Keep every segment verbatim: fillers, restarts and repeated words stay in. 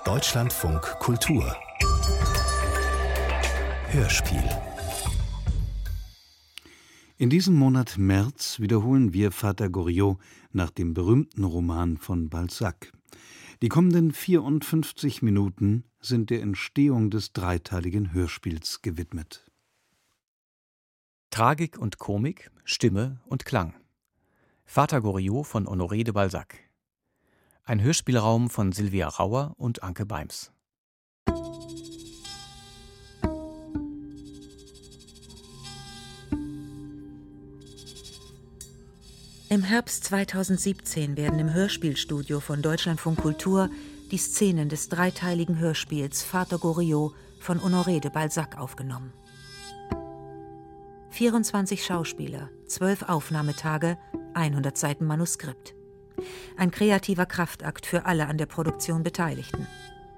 Deutschlandfunk Kultur Hörspiel. In diesem Monat März wiederholen wir Vater Goriot nach dem berühmten Roman von Balzac. Die kommenden vierundfünfzig Minuten sind der Entstehung des dreiteiligen Hörspiels gewidmet. Tragik und Komik, Stimme und Klang. Vater Goriot von Honoré de Balzac. Ein Hörspielraum von Sylvia Rauer und Anke Beims. Im Herbst zweitausendsiebzehn werden im Hörspielstudio von Deutschlandfunk Kultur die Szenen des dreiteiligen Hörspiels Vater Goriot von Honoré de Balzac aufgenommen. vierundzwanzig Schauspieler, zwölf Aufnahmetage, hundert Seiten Manuskript. Ein kreativer Kraftakt für alle an der Produktion Beteiligten.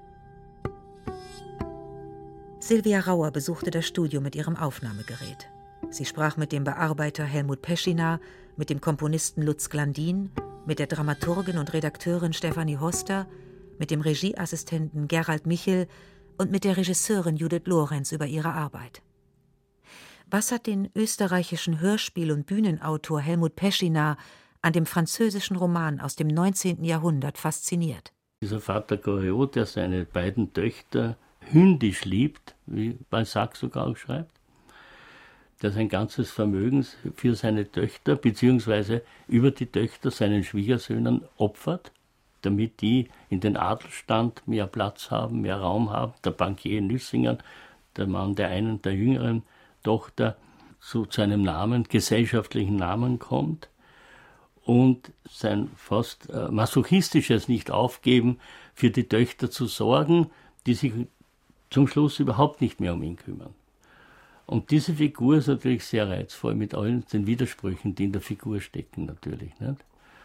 Sylvia Rauer besuchte das Studio mit ihrem Aufnahmegerät. Sie sprach mit dem Bearbeiter Helmut Peschina, mit dem Komponisten Lutz Glandin, mit der Dramaturgin und Redakteurin Stefanie Hoster, mit dem Regieassistenten Gerald Michel und mit der Regisseurin Judith Lorenz über ihre Arbeit. Was hat den österreichischen Hörspiel- und Bühnenautor Helmut Peschina an dem französischen Roman aus dem neunzehnten Jahrhundert fasziniert? Dieser Vater Goriot, der seine beiden Töchter hündisch liebt, wie Balzac sogar auch schreibt, der sein ganzes Vermögen für seine Töchter bzw. über die Töchter seinen Schwiegersöhnen opfert, damit die in den Adelsstand mehr Platz haben, mehr Raum haben. Der Bankier Nüssinger, der Mann der einen, der jüngeren Tochter, so zu einem Namen, gesellschaftlichen Namen kommt. Und sein fast äh, masochistisches Nicht-Aufgeben, für die Töchter zu sorgen, die sich zum Schluss überhaupt nicht mehr um ihn kümmern. Und diese Figur ist natürlich sehr reizvoll, mit allen den Widersprüchen, die in der Figur stecken natürlich. Nicht?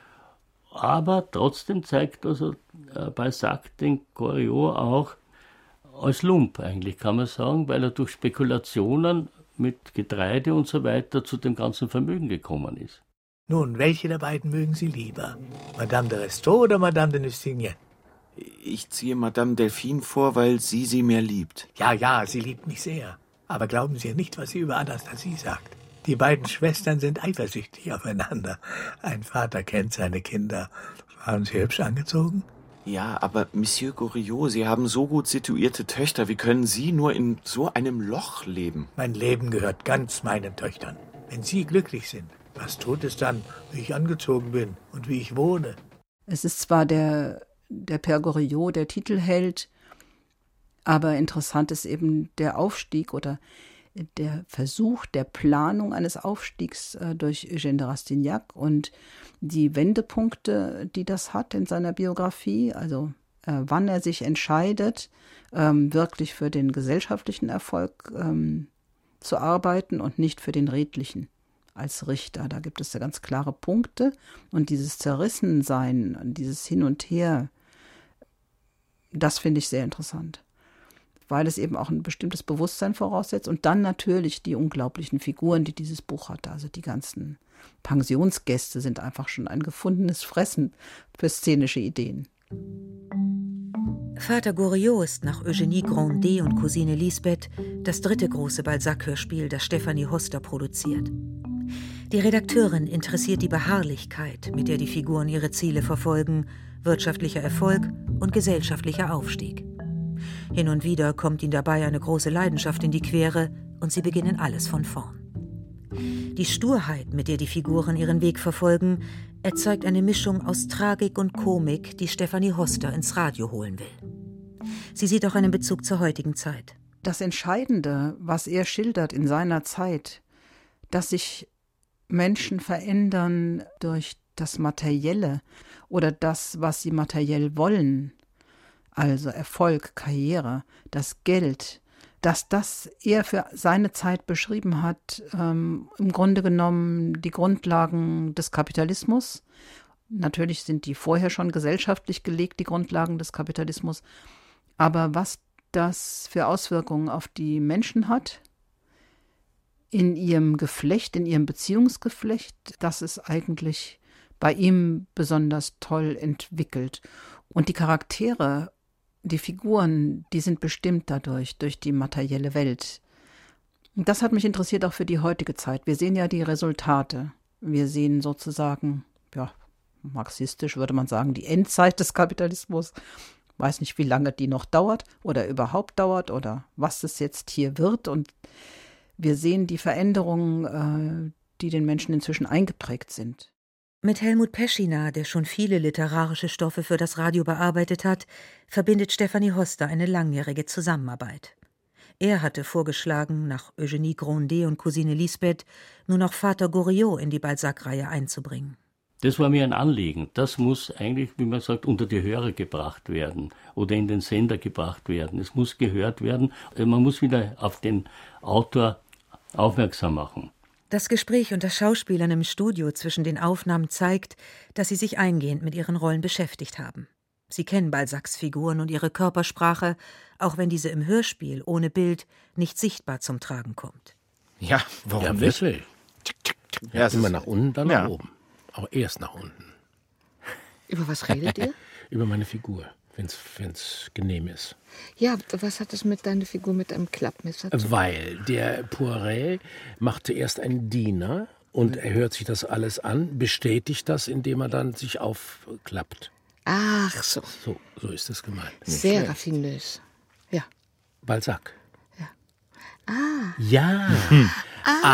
Aber trotzdem zeigt also äh, Balzac den Goriot auch als Lump eigentlich, kann man sagen, weil er durch Spekulationen mit Getreide und so weiter zu dem ganzen Vermögen gekommen ist. Nun, welche der beiden mögen Sie lieber? Madame de Restaud oder Madame de Nucingen? Ich ziehe Madame Delphine vor, weil sie sie mehr liebt. Ja, ja, sie liebt mich sehr. Aber glauben Sie nicht, was sie über Anastasie sagt. Die beiden Schwestern sind eifersüchtig aufeinander. Ein Vater kennt seine Kinder. Waren Sie hübsch angezogen? Ja, aber Monsieur Goriot, Sie haben so gut situierte Töchter. Wie können Sie nur in so einem Loch leben? Mein Leben gehört ganz meinen Töchtern. Wenn Sie glücklich sind, was tut es dann, wie ich angezogen bin und wie ich wohne? Es ist zwar der, der Père Goriot, der Titelheld, aber interessant ist eben der Aufstieg oder der Versuch der Planung eines Aufstiegs äh, durch Eugène de Rastignac und die Wendepunkte, die das hat in seiner Biografie, also äh, wann er sich entscheidet, ähm, wirklich für den gesellschaftlichen Erfolg ähm, zu arbeiten und nicht für den redlichen als Richter. Da gibt es ja ganz klare Punkte und dieses Zerrissensein, dieses Hin und Her, das finde ich sehr interessant, weil es eben auch ein bestimmtes Bewusstsein voraussetzt und dann natürlich die unglaublichen Figuren, die dieses Buch hat. Also die ganzen Pensionsgäste sind einfach schon ein gefundenes Fressen für szenische Ideen. Vater Goriot ist nach Eugénie Grandet und Cousine Lisbeth das dritte große Balzac-Hörspiel, das Stefanie Hoster produziert. Die Redakteurin interessiert die Beharrlichkeit, mit der die Figuren ihre Ziele verfolgen, wirtschaftlicher Erfolg und gesellschaftlicher Aufstieg. Hin und wieder kommt ihnen dabei eine große Leidenschaft in die Quere und sie beginnen alles von vorn. Die Sturheit, mit der die Figuren ihren Weg verfolgen, erzeugt eine Mischung aus Tragik und Komik, die Stefanie Hoster ins Radio holen will. Sie sieht auch einen Bezug zur heutigen Zeit. Das Entscheidende, was er schildert in seiner Zeit, dass sich Menschen verändern durch das Materielle oder das, was sie materiell wollen, also Erfolg, Karriere, das Geld, dass das er für seine Zeit beschrieben hat, ähm, im Grunde genommen die Grundlagen des Kapitalismus. Natürlich sind die vorher schon gesellschaftlich gelegt, die Grundlagen des Kapitalismus. Aber was das für Auswirkungen auf die Menschen hat, in ihrem Geflecht, in ihrem Beziehungsgeflecht, das ist eigentlich bei ihm besonders toll entwickelt. Und die Charaktere die Figuren, die sind bestimmt dadurch, durch die materielle Welt. Und das hat mich interessiert auch für die heutige Zeit. Wir sehen ja die Resultate. Wir sehen sozusagen, ja, marxistisch würde man sagen, die Endzeit des Kapitalismus. Weiß nicht, wie lange die noch dauert oder überhaupt dauert oder was es jetzt hier wird. Und wir sehen die Veränderungen, äh, die den Menschen inzwischen eingeprägt sind. Mit Helmut Peschina, der schon viele literarische Stoffe für das Radio bearbeitet hat, verbindet Stefanie Hoster eine langjährige Zusammenarbeit. Er hatte vorgeschlagen, nach Eugénie Grandet und Cousine Lisbeth nun auch Vater Goriot in die Balzac-Reihe einzubringen. Das war mir ein Anliegen. Das muss eigentlich, wie man sagt, unter die Hörer gebracht werden oder in den Sender gebracht werden. Es muss gehört werden. Man muss wieder auf den Autor aufmerksam machen. Das Gespräch unter Schauspielern im Studio zwischen den Aufnahmen zeigt, dass sie sich eingehend mit ihren Rollen beschäftigt haben. Sie kennen Balzacs Figuren und ihre Körpersprache, auch wenn diese im Hörspiel ohne Bild nicht sichtbar zum Tragen kommt. Ja, warum ja, nicht? wirklich. Ja, immer nach unten, dann ja. nach oben. Auch erst nach unten. Über was redet ihr? Über meine Figur, wenn es genehm ist. Ja, was hat das mit deiner Figur mit einem Klappmesser zu tun? Weil der Poiret machte erst einen Diener und er hört sich das alles an, bestätigt das, indem er dann sich aufklappt. Ach so. So, so ist es gemeint. Sehr raffinös. Ja. Balzac. Ja. Ah. Ja. Hm. Ah.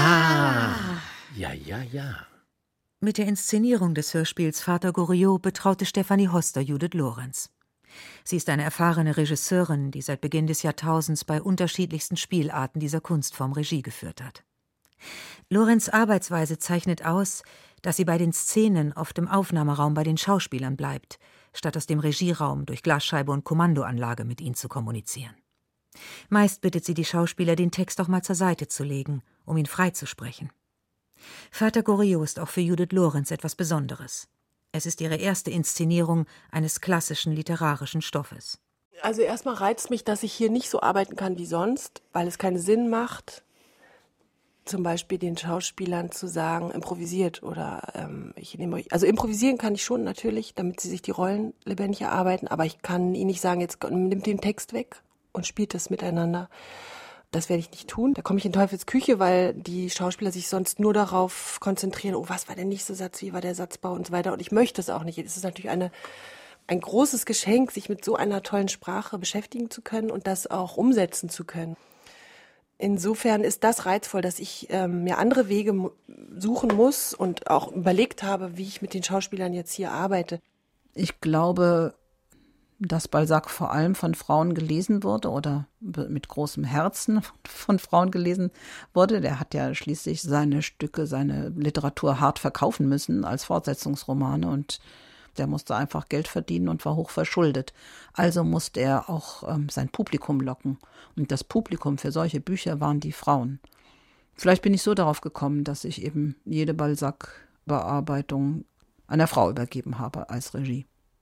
Aha. Ja, ja, ja. Mit der Inszenierung des Hörspiels Vater Goriot betraute Stefanie Hoster Judith Lorenz. Sie ist eine erfahrene Regisseurin, die seit Beginn des Jahrtausends bei unterschiedlichsten Spielarten dieser Kunstform Regie geführt hat. Lorenz' Arbeitsweise zeichnet aus, dass sie bei den Szenen oft im Aufnahmeraum bei den Schauspielern bleibt, statt aus dem Regieraum durch Glasscheibe und Kommandoanlage mit ihnen zu kommunizieren. Meist bittet sie die Schauspieler, den Text auch mal zur Seite zu legen, um ihn freizusprechen. Vater Goriot ist auch für Judith Lorenz etwas Besonderes. Es ist ihre erste Inszenierung eines klassischen literarischen Stoffes. Also erstmal reizt mich, dass ich hier nicht so arbeiten kann wie sonst, weil es keinen Sinn macht, zum Beispiel den Schauspielern zu sagen, improvisiert oder ähm, ich nehme euch. Also improvisieren kann ich schon natürlich, damit sie sich die Rollen lebendig erarbeiten, aber ich kann ihnen nicht sagen, jetzt nimmt den Text weg und spielt das miteinander. Das werde ich nicht tun. Da komme ich in Teufels Küche, weil die Schauspieler sich sonst nur darauf konzentrieren, oh, was war der nächste Satz, wie war der Satzbau und so weiter. Und ich möchte es auch nicht. Es ist natürlich eine, ein großes Geschenk, sich mit so einer tollen Sprache beschäftigen zu können und das auch umsetzen zu können. Insofern ist das reizvoll, dass ich ähm, mir andere Wege suchen muss und auch überlegt habe, wie ich mit den Schauspielern jetzt hier arbeite. Ich glaube, dass Balzac vor allem von Frauen gelesen wurde oder mit großem Herzen von Frauen gelesen wurde. Der hat ja schließlich seine Stücke, seine Literatur hart verkaufen müssen als Fortsetzungsromane und der musste einfach Geld verdienen und war hoch verschuldet. Also musste er auch ähm, sein Publikum locken. Und das Publikum für solche Bücher waren die Frauen. Vielleicht bin ich so darauf gekommen, dass ich eben jede Balzac-Bearbeitung einer Frau übergeben habe als Regie.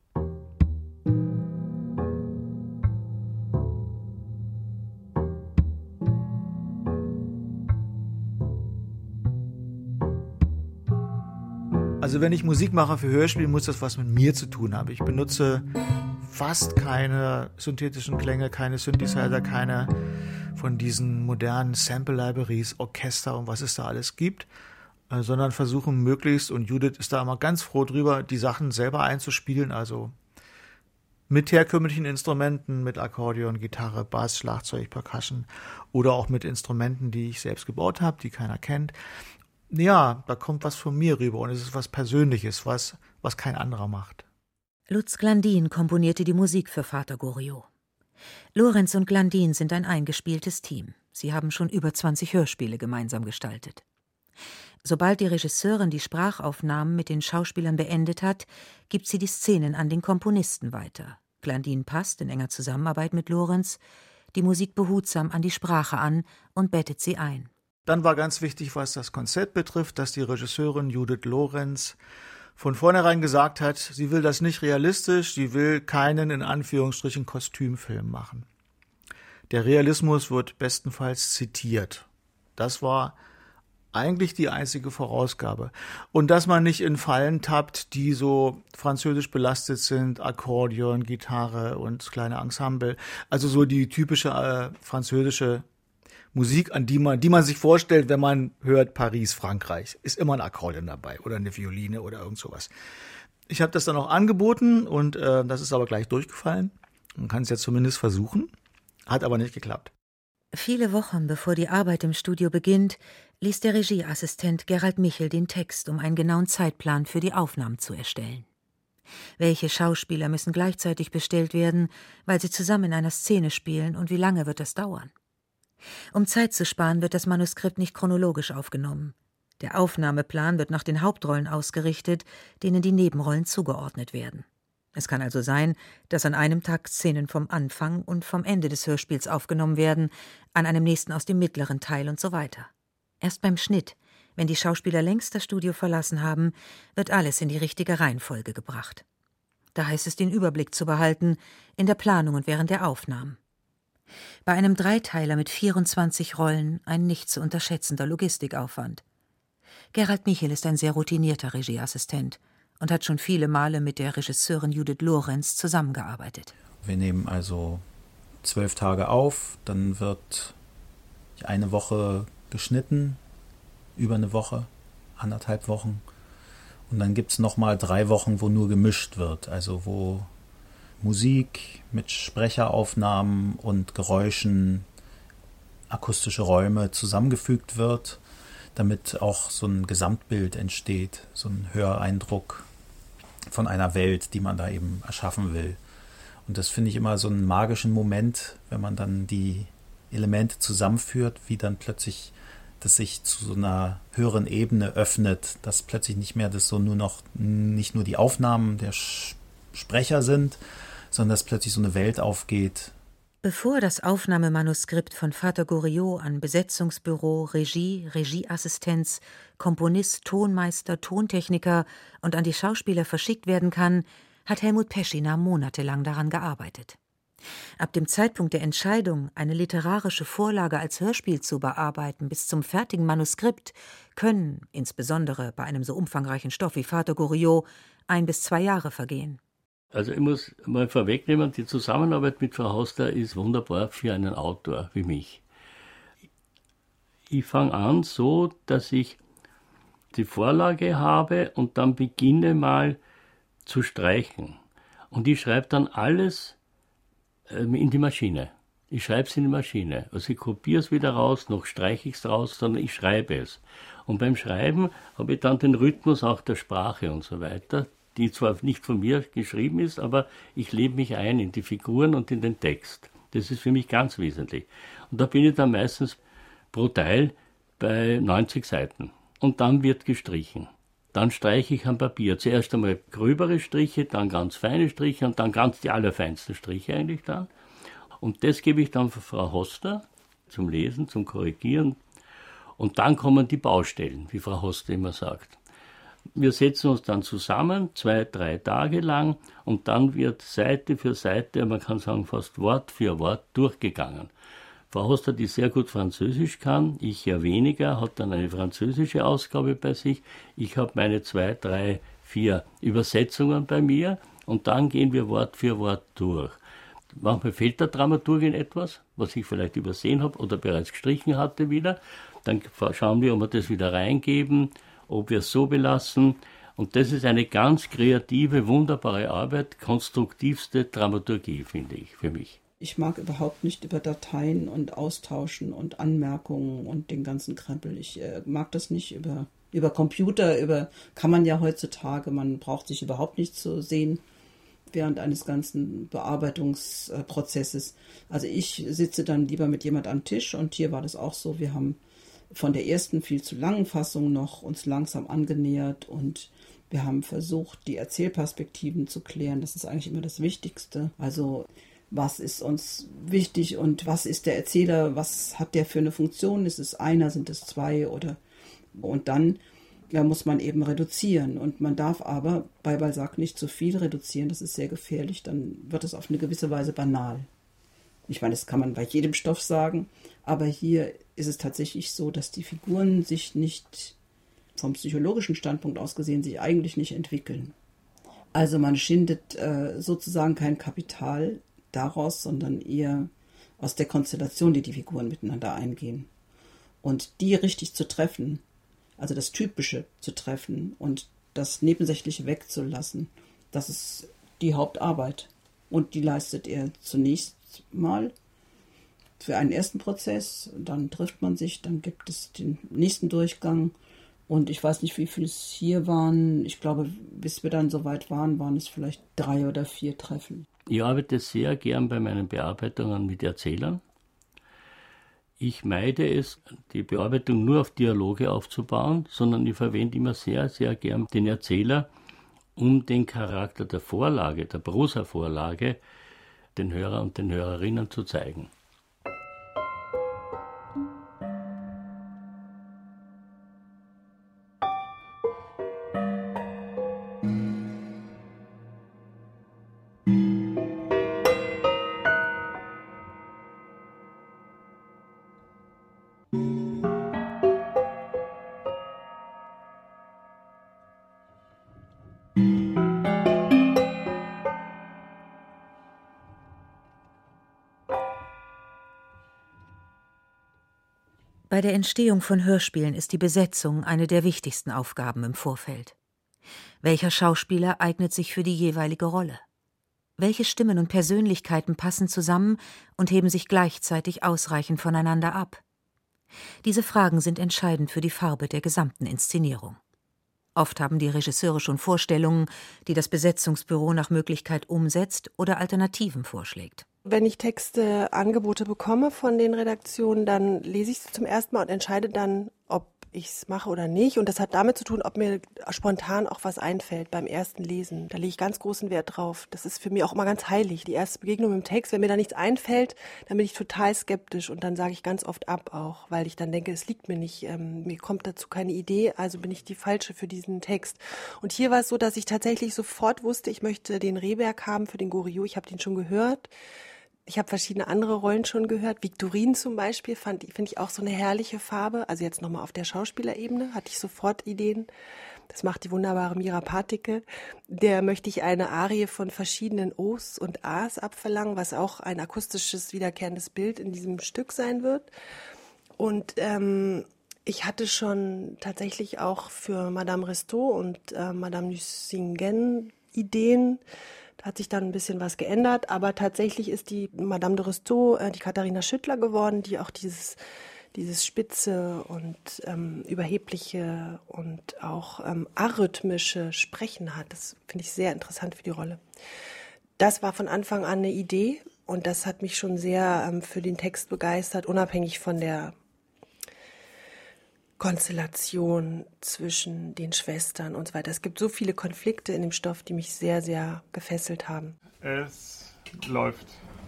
Also wenn ich Musik mache für Hörspiel, muss das was mit mir zu tun haben. Ich benutze fast keine synthetischen Klänge, keine Synthesizer, keine von diesen modernen Sample-Libraries, Orchester und was es da alles gibt, äh, sondern versuche möglichst, und Judith ist da immer ganz froh drüber, die Sachen selber einzuspielen, also mit herkömmlichen Instrumenten, mit Akkordeon, Gitarre, Bass, Schlagzeug, Percussion oder auch mit Instrumenten, die ich selbst gebaut habe, die keiner kennt. Ja, da kommt was von mir rüber und es ist was Persönliches, was, was kein anderer macht. Lutz Glandin komponierte die Musik für Vater Goriot. Lorenz und Glandin sind ein eingespieltes Team. Sie haben schon über zwanzig Hörspiele gemeinsam gestaltet. Sobald die Regisseurin die Sprachaufnahmen mit den Schauspielern beendet hat, gibt sie die Szenen an den Komponisten weiter. Glandin passt in enger Zusammenarbeit mit Lorenz die Musik behutsam an die Sprache an und bettet sie ein. Dann war ganz wichtig, was das Konzept betrifft, dass die Regisseurin Judith Lorenz von vornherein gesagt hat, sie will das nicht realistisch, sie will keinen in Anführungsstrichen Kostümfilm machen. Der Realismus wird bestenfalls zitiert. Das war eigentlich die einzige Vorausgabe. Und dass man nicht in Fallen tappt, die so französisch belastet sind, Akkordeon, Gitarre und kleine Ensemble. Also so die typische äh, französische Musik, an die man, die man sich vorstellt, wenn man hört Paris, Frankreich. Ist immer ein Akkordeon dabei oder eine Violine oder irgend sowas. Ich habe das dann auch angeboten und äh, das ist aber gleich durchgefallen. Man kann es jetzt zumindest versuchen, hat aber nicht geklappt. Viele Wochen bevor die Arbeit im Studio beginnt, liest der Regieassistent Gerald Michel den Text, um einen genauen Zeitplan für die Aufnahmen zu erstellen. Welche Schauspieler müssen gleichzeitig bestellt werden, weil sie zusammen in einer Szene spielen, und wie lange wird das dauern? Um Zeit zu sparen, wird das Manuskript nicht chronologisch aufgenommen. Der Aufnahmeplan wird nach den Hauptrollen ausgerichtet, denen die Nebenrollen zugeordnet werden. Es kann also sein, dass an einem Tag Szenen vom Anfang und vom Ende des Hörspiels aufgenommen werden, an einem nächsten aus dem mittleren Teil und so weiter. Erst beim Schnitt, wenn die Schauspieler längst das Studio verlassen haben, wird alles in die richtige Reihenfolge gebracht. Da heißt es, den Überblick zu behalten, in der Planung und während der Aufnahmen. Bei einem Dreiteiler mit vierundzwanzig Rollen ein nicht zu unterschätzender Logistikaufwand. Gerald Michel ist ein sehr routinierter Regieassistent und hat schon viele Male mit der Regisseurin Judith Lorenz zusammengearbeitet. Wir nehmen also zwölf Tage auf, dann wird eine Woche geschnitten, über eine Woche, anderthalb Wochen. Und dann gibt es nochmal drei Wochen, wo nur gemischt wird, also wo Musik mit Sprecheraufnahmen und Geräuschen, akustische Räume zusammengefügt wird, damit auch so ein Gesamtbild entsteht, so ein Höreindruck von einer Welt, die man da eben erschaffen will. Und das finde ich immer so einen magischen Moment, wenn man dann die Elemente zusammenführt, wie dann plötzlich das sich zu so einer höheren Ebene öffnet, dass plötzlich nicht mehr das so nur noch, nicht nur die Aufnahmen der Sprecher sind, sondern dass plötzlich so eine Welt aufgeht. Bevor das Aufnahmemanuskript von Vater Goriot an Besetzungsbüro, Regie, Regieassistenz, Komponist, Tonmeister, Tontechniker und an die Schauspieler verschickt werden kann, hat Helmut Peschina monatelang daran gearbeitet. Ab dem Zeitpunkt der Entscheidung, eine literarische Vorlage als Hörspiel zu bearbeiten, bis zum fertigen Manuskript, können, insbesondere bei einem so umfangreichen Stoff wie Vater Goriot, ein bis zwei Jahre vergehen. Also ich muss mal vorwegnehmen, die Zusammenarbeit mit Frau Hoster ist wunderbar für einen Autor wie mich. Ich fange an so, dass ich die Vorlage habe und dann beginne mal zu streichen. Und ich schreibe dann alles in die Maschine. Ich schreibe es in die Maschine. Also ich kopiere es wieder raus, noch streiche ich es raus, sondern ich schreibe es. Und beim Schreiben habe ich dann den Rhythmus auch der Sprache und so weiter, die zwar nicht von mir geschrieben ist, aber ich lebe mich ein in die Figuren und in den Text. Das ist für mich ganz wesentlich. Und da bin ich dann meistens pro Teil bei neunzig Seiten. Und dann wird gestrichen. Dann streiche ich am Papier. Zuerst einmal gröbere Striche, dann ganz feine Striche und dann ganz die allerfeinsten Striche eigentlich dann. Und das gebe ich dann für Frau Hoster zum Lesen, zum Korrigieren. Und dann kommen die Baustellen, wie Frau Hoster immer sagt. Wir setzen uns dann zusammen, zwei, drei Tage lang, und dann wird Seite für Seite, man kann sagen fast Wort für Wort, durchgegangen. Frau Hoster, die sehr gut Französisch kann, ich ja weniger, hat dann eine französische Ausgabe bei sich. Ich habe meine zwei, drei, vier Übersetzungen bei mir und dann gehen wir Wort für Wort durch. Manchmal fehlt der Dramaturgin etwas, was ich vielleicht übersehen habe oder bereits gestrichen hatte wieder. Dann schauen wir, ob wir das wieder reingeben, ob wir es so belassen. Und das ist eine ganz kreative, wunderbare Arbeit, konstruktivste Dramaturgie, finde ich, für mich. Ich mag überhaupt nicht über Dateien und Austauschen und Anmerkungen und den ganzen Krempel. Ich äh, mag das nicht über, über Computer, über kann man ja heutzutage, man braucht sich überhaupt nicht zu sehen während eines ganzen Bearbeitungsprozesses. Also ich sitze dann lieber mit jemand am Tisch und hier war das auch so, wir haben von der ersten viel zu langen Fassung noch uns langsam angenähert und wir haben versucht, die Erzählperspektiven zu klären. Das ist eigentlich immer das Wichtigste. Also was ist uns wichtig und was ist der Erzähler, was hat der für eine Funktion? Ist es einer, sind es zwei oder und dann ja, muss man eben reduzieren und man darf aber bei Balzac nicht zu viel reduzieren, das ist sehr gefährlich, dann wird es auf eine gewisse Weise banal. Ich meine, das kann man bei jedem Stoff sagen, aber hier ist es tatsächlich so, dass die Figuren sich nicht vom psychologischen Standpunkt aus gesehen sich eigentlich nicht entwickeln. Also man schindet äh, sozusagen kein Kapital daraus, sondern eher aus der Konstellation, die die Figuren miteinander eingehen. Und die richtig zu treffen, also das Typische zu treffen und das Nebensächliche wegzulassen, das ist die Hauptarbeit. Und die leistet er zunächst mal für einen ersten Prozess, dann trifft man sich, dann gibt es den nächsten Durchgang. Und ich weiß nicht, wie viele es hier waren. Ich glaube, bis wir dann so weit waren, waren es vielleicht drei oder vier Treffen. Ich arbeite sehr gern bei meinen Bearbeitungen mit Erzählern. Ich meide es, die Bearbeitung nur auf Dialoge aufzubauen, sondern ich verwende immer sehr, sehr gern den Erzähler, um den Charakter der Vorlage, der Prosa-Vorlage, den Hörer und den Hörerinnen zu zeigen. Bei der Entstehung von Hörspielen ist die Besetzung eine der wichtigsten Aufgaben im Vorfeld. Welcher Schauspieler eignet sich für die jeweilige Rolle? Welche Stimmen und Persönlichkeiten passen zusammen und heben sich gleichzeitig ausreichend voneinander ab? Diese Fragen sind entscheidend für die Farbe der gesamten Inszenierung. Oft haben die Regisseure schon Vorstellungen, die das Besetzungsbüro nach Möglichkeit umsetzt oder Alternativen vorschlägt. Wenn ich Texte, Angebote bekomme von den Redaktionen, dann lese ich sie zum ersten Mal und entscheide dann, ob ich es mache oder nicht. Und das hat damit zu tun, ob mir spontan auch was einfällt beim ersten Lesen. Da lege ich ganz großen Wert drauf. Das ist für mich auch immer ganz heilig. Die erste Begegnung mit dem Text, wenn mir da nichts einfällt, dann bin ich total skeptisch und dann sage ich ganz oft ab auch, weil ich dann denke, es liegt mir nicht, ähm, mir kommt dazu keine Idee, also bin ich die Falsche für diesen Text. Und hier war es so, dass ich tatsächlich sofort wusste, ich möchte den Rehberg haben für den Goriot. Ich habe den schon gehört. Ich habe verschiedene andere Rollen schon gehört. Viktorin zum Beispiel fand finde ich auch so eine herrliche Farbe. Also jetzt nochmal auf der Schauspielerebene hatte ich sofort Ideen. Das macht die wunderbare Mira Paticke. Der möchte ich eine Arie von verschiedenen O's und A's abverlangen, was auch ein akustisches, wiederkehrendes Bild in diesem Stück sein wird. Und ähm, ich hatte schon tatsächlich auch für Madame Restaud und äh, Madame Nucingen Ideen. Da hat sich dann ein bisschen was geändert, aber tatsächlich ist die Madame de Restaud äh, die Katharina Schüttler geworden, die auch dieses, dieses spitze und ähm, überhebliche und auch ähm, arrhythmische Sprechen hat. Das finde ich sehr interessant für die Rolle. Das war von Anfang an eine Idee und das hat mich schon sehr ähm, für den Text begeistert, unabhängig von der Konstellation zwischen den Schwestern und so weiter. Es gibt so viele Konflikte in dem Stoff, die mich sehr, sehr gefesselt haben. Es läuft.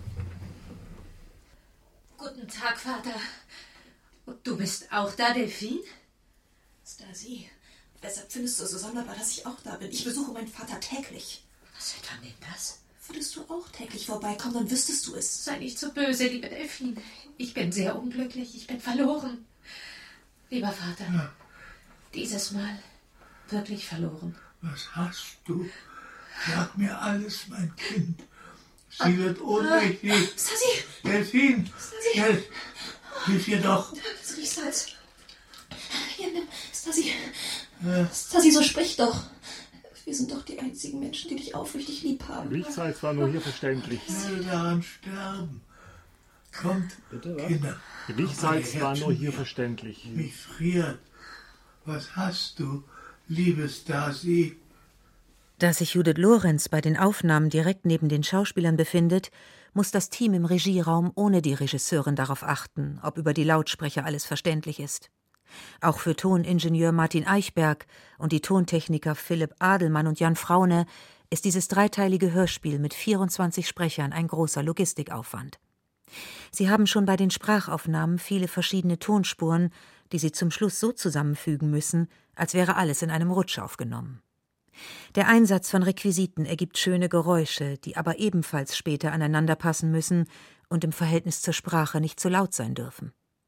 Guten Tag, Vater. Und du bist auch da, Delphine? Stasi, weshalb findest du es so sonderbar, dass ich auch da bin? Ich besuche meinen Vater täglich. Was kann denn das? Würdest du auch täglich vorbeikommen, dann wüsstest du es. Sei nicht so böse, liebe Delphine. Ich bin sehr unglücklich, ich bin verloren. Lieber Vater, ja. Dieses Mal wirklich verloren. Was hast du? Sag mir alles, mein Kind. Sie ah, wird ohnmächtig. Ah, Stasi! Delphine! Stasi! Del, hilf ihr doch! Das riecht Salz. Hier, nimm. Stasi! Ja. Stasi, so sprich doch. Wir sind doch die einzigen Menschen, die dich aufrichtig lieb haben. Lichtsalz war nur hier verständlich. Ich will daran sterben. Kommt, bitte, was? Kinder. Lichtsalz war nur hier verständlich. Mich friert. Was hast du, liebe Stasi? Da sich Judith Lorenz bei den Aufnahmen direkt neben den Schauspielern befindet, muss das Team im Regieraum ohne die Regisseurin darauf achten, ob über die Lautsprecher alles verständlich ist. Auch für Toningenieur Martin Eichberg und die Tontechniker Philipp Adelmann und Jan Fraune ist dieses dreiteilige Hörspiel mit vierundzwanzig Sprechern ein großer Logistikaufwand. Sie haben schon bei den Sprachaufnahmen viele verschiedene Tonspuren, die sie zum Schluss so zusammenfügen müssen, als wäre alles in einem Rutsch aufgenommen. Der Einsatz von Requisiten ergibt schöne Geräusche, die aber ebenfalls später aneinander passen müssen und im Verhältnis zur Sprache nicht zu laut sein dürfen.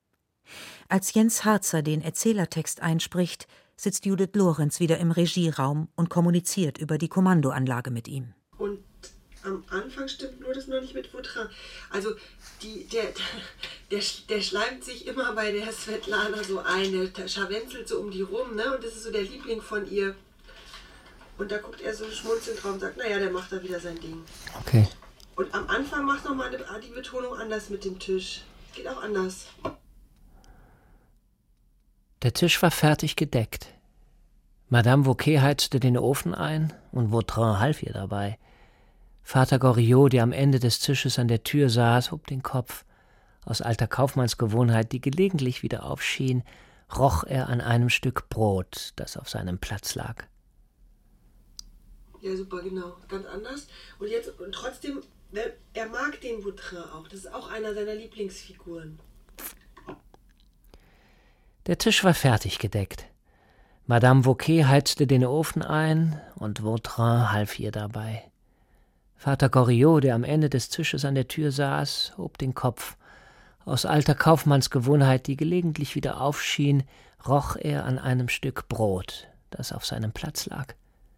Als Jens Harzer den Erzählertext einspricht, sitzt Judith Lorenz wieder im Regieraum und kommuniziert über die Kommandoanlage mit ihm. Und am Anfang stimmt nur das noch nicht mit Vautrin. Also die, der, der, der schleimt sich immer bei der Svetlana so ein, der scharwenzelt so um die rum, ne? Und das ist so der Liebling von ihr. Und da guckt er so schmunzelnd drauf und sagt, naja, der macht da wieder sein Ding. Okay. Und am Anfang macht nochmal die Betonung anders mit dem Tisch. Geht auch anders. Der Tisch war fertig gedeckt. Madame Vauquet heizte den Ofen ein und Vautrin half ihr dabei. Vater Goriot, der am Ende des Tisches an der Tür saß, hob den Kopf. Aus alter Kaufmannsgewohnheit, die gelegentlich wieder aufschien, roch er an einem Stück Brot, das auf seinem Platz lag. Ja, super, genau. Ganz anders. Und jetzt, und trotzdem, er mag den Vautrin auch. Das ist auch einer seiner Lieblingsfiguren. Der Tisch war fertig gedeckt. Madame Vauquet heizte den Ofen ein und Vautrin half ihr dabei. Vater Goriot, der am Ende des Tisches an der Tür saß, hob den Kopf. Aus alter Kaufmannsgewohnheit, die gelegentlich wieder aufschien, roch er an einem Stück Brot, das auf seinem Platz lag.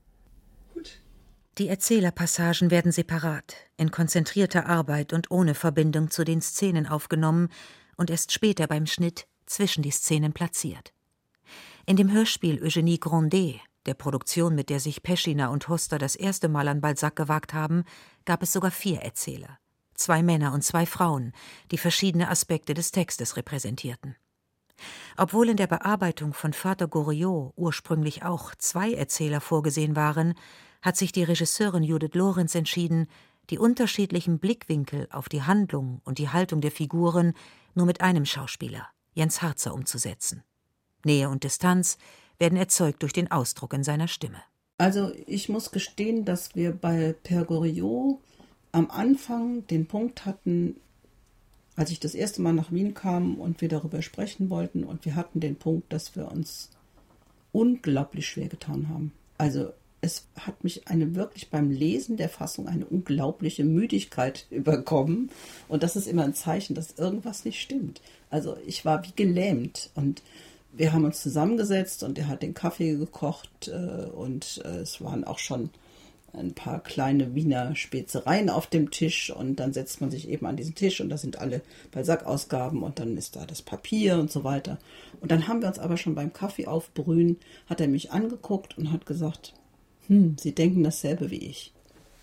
Die Erzählerpassagen werden separat, in konzentrierter Arbeit und ohne Verbindung zu den Szenen aufgenommen und erst später beim Schnitt zwischen die Szenen platziert. In dem Hörspiel Eugénie Grandet, der Produktion, mit der sich Peschina und Hoster das erste Mal an Balzac gewagt haben, gab es sogar vier Erzähler. Zwei Männer und zwei Frauen, die verschiedene Aspekte des Textes repräsentierten. Obwohl in der Bearbeitung von Vater Goriot ursprünglich auch zwei Erzähler vorgesehen waren, hat sich die Regisseurin Judith Lorenz entschieden, die unterschiedlichen Blickwinkel auf die Handlung und die Haltung der Figuren nur mit einem Schauspieler, Jens Harzer, umzusetzen. Nähe und Distanz werden erzeugt durch den Ausdruck in seiner Stimme. Also ich muss gestehen, dass wir bei Père Goriot am Anfang den Punkt hatten, als ich das erste Mal nach Wien kam und wir darüber sprechen wollten, und wir hatten den Punkt, dass wir uns unglaublich schwer getan haben. Also es hat mich eine wirklich beim Lesen der Fassung eine unglaubliche Müdigkeit überkommen. Und das ist immer ein Zeichen, dass irgendwas nicht stimmt. Also ich war wie gelähmt und wir haben uns zusammengesetzt und er hat den Kaffee gekocht äh, und äh, es waren auch schon ein paar kleine Wiener Spezereien auf dem Tisch und dann setzt man sich eben an diesen Tisch und da sind alle Balzac-Ausgaben und dann ist da das Papier und so weiter. Und dann haben wir uns aber schon beim Kaffee aufbrühen, hat er mich angeguckt und hat gesagt, hm, Sie denken dasselbe wie ich.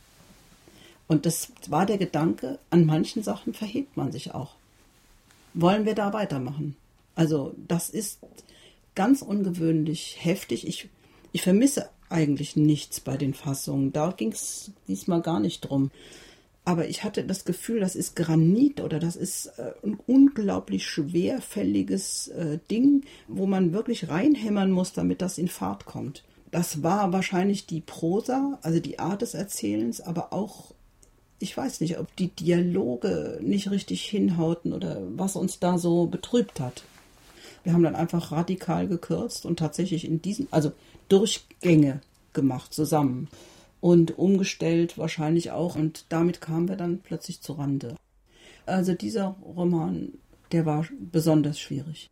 Und das war der Gedanke, an manchen Sachen verhebt man sich auch. Wollen wir da weitermachen? Also das ist ganz ungewöhnlich heftig. Ich, ich vermisse eigentlich nichts bei den Fassungen. Da ging es diesmal gar nicht drum. Aber ich hatte das Gefühl, das ist Granit oder das ist äh, ein unglaublich schwerfälliges äh, Ding, wo man wirklich reinhämmern muss, damit das in Fahrt kommt. Das war wahrscheinlich die Prosa, also die Art des Erzählens, aber auch, ich weiß nicht, ob die Dialoge nicht richtig hinhauten oder was uns da so betrübt hat. Wir haben dann einfach radikal gekürzt und tatsächlich in diesen, also Durchgänge gemacht zusammen und umgestellt wahrscheinlich auch. Und damit kamen wir dann plötzlich zur Rande. Also dieser Roman, der war besonders schwierig.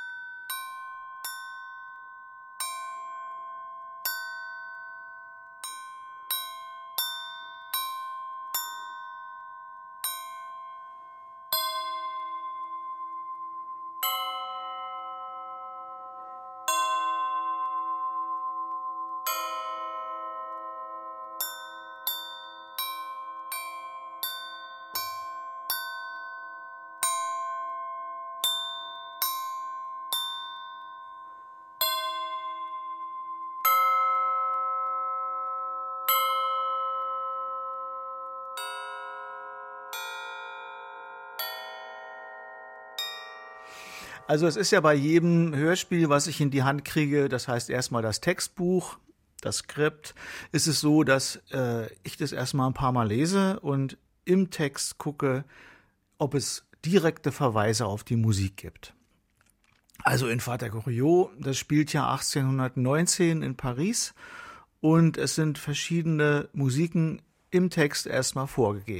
Also es ist ja bei jedem Hörspiel, was ich in die Hand kriege, das heißt erstmal das Textbuch, das Skript, ist es so, dass äh, ich das erstmal ein paar Mal lese und im Text gucke, ob es direkte Verweise auf die Musik gibt. Also in Vater Goriot, das spielt ja achtzehnhundertneunzehn in Paris und es sind verschiedene Musiken im Text erstmal vorgegeben.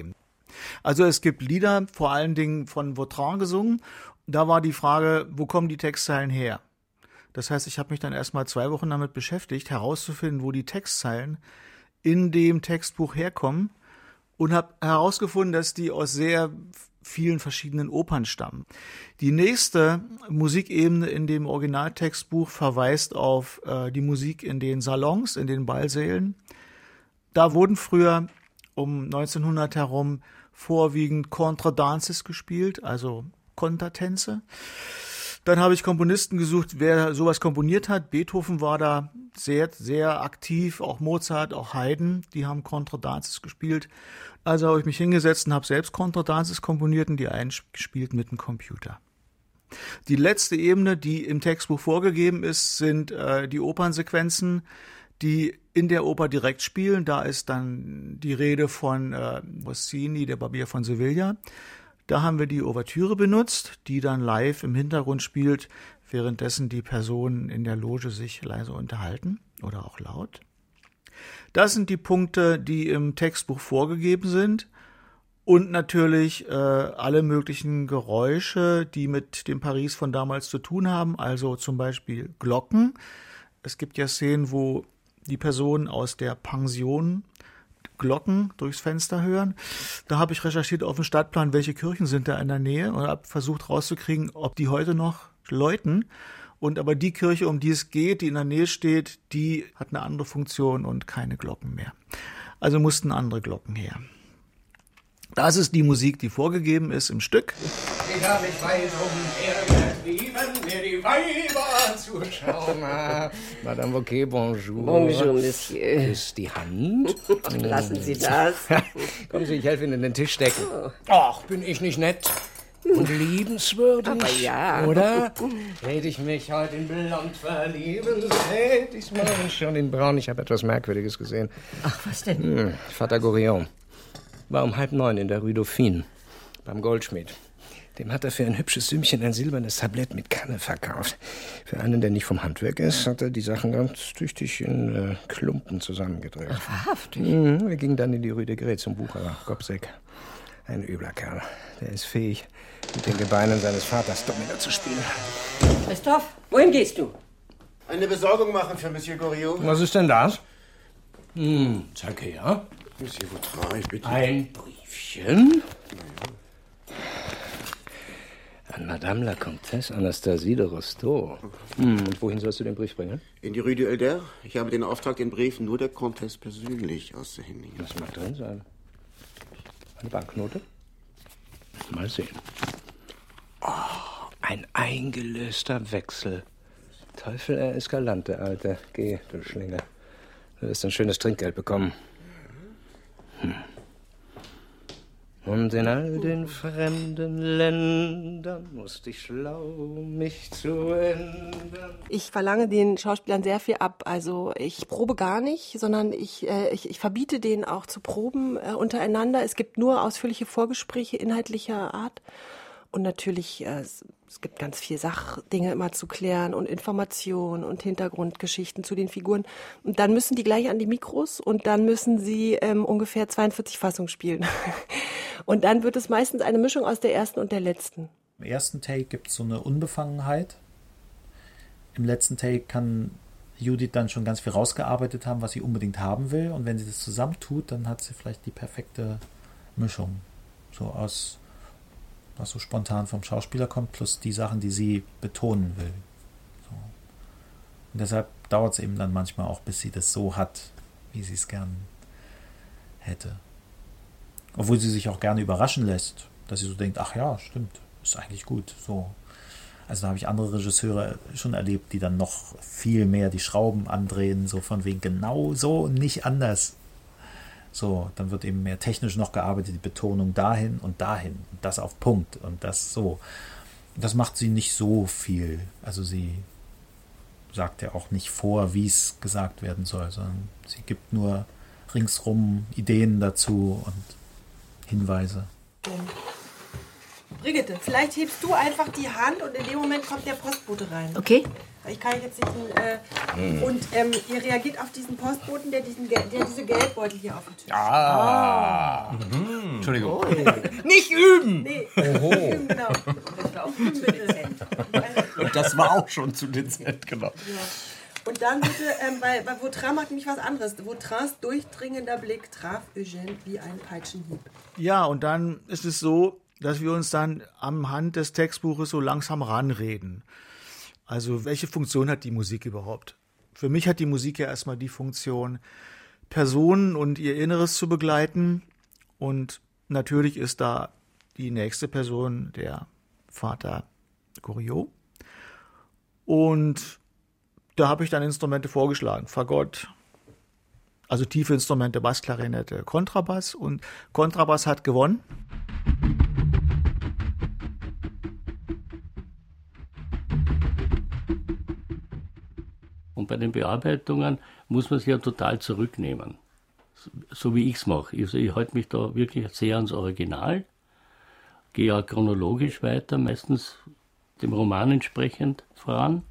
Also es gibt Lieder, vor allen Dingen von Vautrin gesungen. Da war die Frage, wo kommen die Textzeilen her? Das heißt, ich habe mich dann erst mal zwei Wochen damit beschäftigt, herauszufinden, wo die Textzeilen in dem Textbuch herkommen und habe herausgefunden, dass die aus sehr vielen verschiedenen Opern stammen. Die nächste Musikebene in dem Originaltextbuch verweist auf äh, die Musik in den Salons, in den Ballsälen. Da wurden früher um neunzehnhundert herum vorwiegend Contredances gespielt, also Kontertänze. Dann habe ich Komponisten gesucht, wer sowas komponiert hat. Beethoven war da sehr, sehr aktiv, auch Mozart, auch Haydn, die haben Contredances gespielt. Also habe ich mich hingesetzt und habe selbst Contredances komponiert und die eingespielt mit dem Computer. Die letzte Ebene, die im Textbuch vorgegeben ist, sind äh, die Opernsequenzen, die in der Oper direkt spielen. Da ist dann die Rede von äh, Rossini, der Barbier von Sevilla. Da haben wir die Ouvertüre benutzt, die dann live im Hintergrund spielt, währenddessen die Personen in der Loge sich leise unterhalten oder auch laut. Das sind die Punkte, die im Textbuch vorgegeben sind. Und natürlich äh, alle möglichen Geräusche, die mit dem Paris von damals zu tun haben, also zum Beispiel Glocken. Es gibt ja Szenen, wo die Personen aus der Pension Glocken durchs Fenster hören. Da habe ich recherchiert auf dem Stadtplan, welche Kirchen sind da in der Nähe und habe versucht rauszukriegen, ob die heute noch läuten. Und aber die Kirche, um die es geht, die in der Nähe steht, die hat eine andere Funktion und keine Glocken mehr. Also mussten andere Glocken her. Das ist die Musik, die vorgegeben ist im Stück. Ich habe mich weit umhergetrieben, mir die Weiber zuschauen. Madame Wauquiez, bonjour. Bonjour, Monsieur. Küsst die Hand. Ach, lassen Sie das. Kommen Sie, ich helfe Ihnen in den Tisch decken. Ach, bin ich nicht nett und liebenswürdig? Aber ja. Oder? Hätte ich mich heute in Blond verlieben, hätte ich's morgen schon in Braun. Ich habe etwas Merkwürdiges gesehen. Ach, was denn? Hm, Vater Goriot war um halb neun in der Rue Dauphine beim Goldschmied. Dem hat er für ein hübsches Sümmchen ein silbernes Tablett mit Kanne verkauft. Für einen, der nicht vom Handwerk ist, hat er die Sachen ganz tüchtig in äh, Klumpen zusammengedrückt. Ach, wahrhaftig? Mhm, wir gingen dann in die Rue de Grès zum Wucherer, Gobseck. Ein übler Kerl. Der ist fähig, mit den Gebeinen seines Vaters Domino zu spielen. Christoph, wohin gehst du? Eine Besorgung machen für Monsieur Goriot. Was ist denn das? Hm, zeig her. Monsieur Vautrin, ich bitte. Ein Briefchen? An Madame la Comtesse Anastasie de Rostaux. Hm, und wohin sollst du den Brief bringen? In die Rue du Helder. Ich habe den Auftrag, den Brief nur der Comtesse persönlich auszuhändigen. Was mag drin sein? Eine Banknote? Mal sehen. Oh, ein eingelöster Wechsel. Teufel, er ist galant, der Alte. Geh, du Schlinge. Du wirst ein schönes Trinkgeld bekommen. Hm. Und in all den fremden Ländern musste ich schlau, mich zu ändern. Ich verlange den Schauspielern sehr viel ab. Also ich probe gar nicht, sondern ich, äh, ich, ich verbiete denen auch zu proben äh, untereinander. Es gibt nur ausführliche Vorgespräche inhaltlicher Art. Und natürlich, äh, es, es gibt ganz viel Sachdinge immer zu klären und Informationen und Hintergrundgeschichten zu den Figuren. Und dann müssen die gleich an die Mikros und dann müssen sie ähm, ungefähr zweiundvierzig Fassungen spielen. Und dann wird es meistens eine Mischung aus der ersten und der letzten. Im ersten Take gibt es so eine Unbefangenheit. Im letzten Take kann Judith dann schon ganz viel rausgearbeitet haben, was sie unbedingt haben will. Und wenn sie das zusammentut, dann hat sie vielleicht die perfekte Mischung. So aus, was so spontan vom Schauspieler kommt, plus die Sachen, die sie betonen will. So. Und deshalb dauert es eben dann manchmal auch, bis sie das so hat, wie sie es gern hätte. Obwohl sie sich auch gerne überraschen lässt, dass sie so denkt, ach ja, stimmt, ist eigentlich gut. So. Also da habe ich andere Regisseure schon erlebt, die dann noch viel mehr die Schrauben andrehen, so von wegen genau so und nicht anders. So, dann wird eben mehr technisch noch gearbeitet, die Betonung dahin und dahin, und das auf Punkt und das so. Das macht sie nicht so viel. Also sie sagt ja auch nicht vor, wie es gesagt werden soll, sondern sie gibt nur ringsrum Ideen dazu und Hinweise. Brigitte, vielleicht hebst du einfach die Hand und in dem Moment kommt der Postbote rein. Okay. Ich kann jetzt nicht... Äh, hm. Und ähm, ihr reagiert auf diesen Postboten, der, diesen, der diese Geldbeutel hier auf dem Tisch. Ah. Mhm. Entschuldigung. Oh. Nicht üben! Nee, Oho. nicht üben, genau. Das war auch zu dezent. Und das war auch schon zu dezent, genau. Ja. Und dann bitte, ähm, bei, bei Vautrin macht nämlich was anderes. Vautrins durchdringender Blick traf Eugène wie ein Peitschenhieb. Ja, und dann ist es so, dass wir uns dann am Hand des Textbuches so langsam ranreden. Also welche Funktion hat die Musik überhaupt? Für mich hat die Musik ja erstmal die Funktion, Personen und ihr Inneres zu begleiten. Und natürlich ist da die nächste Person der Vater Goriot. Und da habe ich dann Instrumente vorgeschlagen. Fagott, also tiefe Instrumente, Bassklarinette, Kontrabass. Und Kontrabass hat gewonnen. Und bei den Bearbeitungen muss man sich ja total zurücknehmen. So wie ich es mache. Also ich halte mich da wirklich sehr ans Original, gehe ja chronologisch weiter, meistens dem Roman entsprechend voran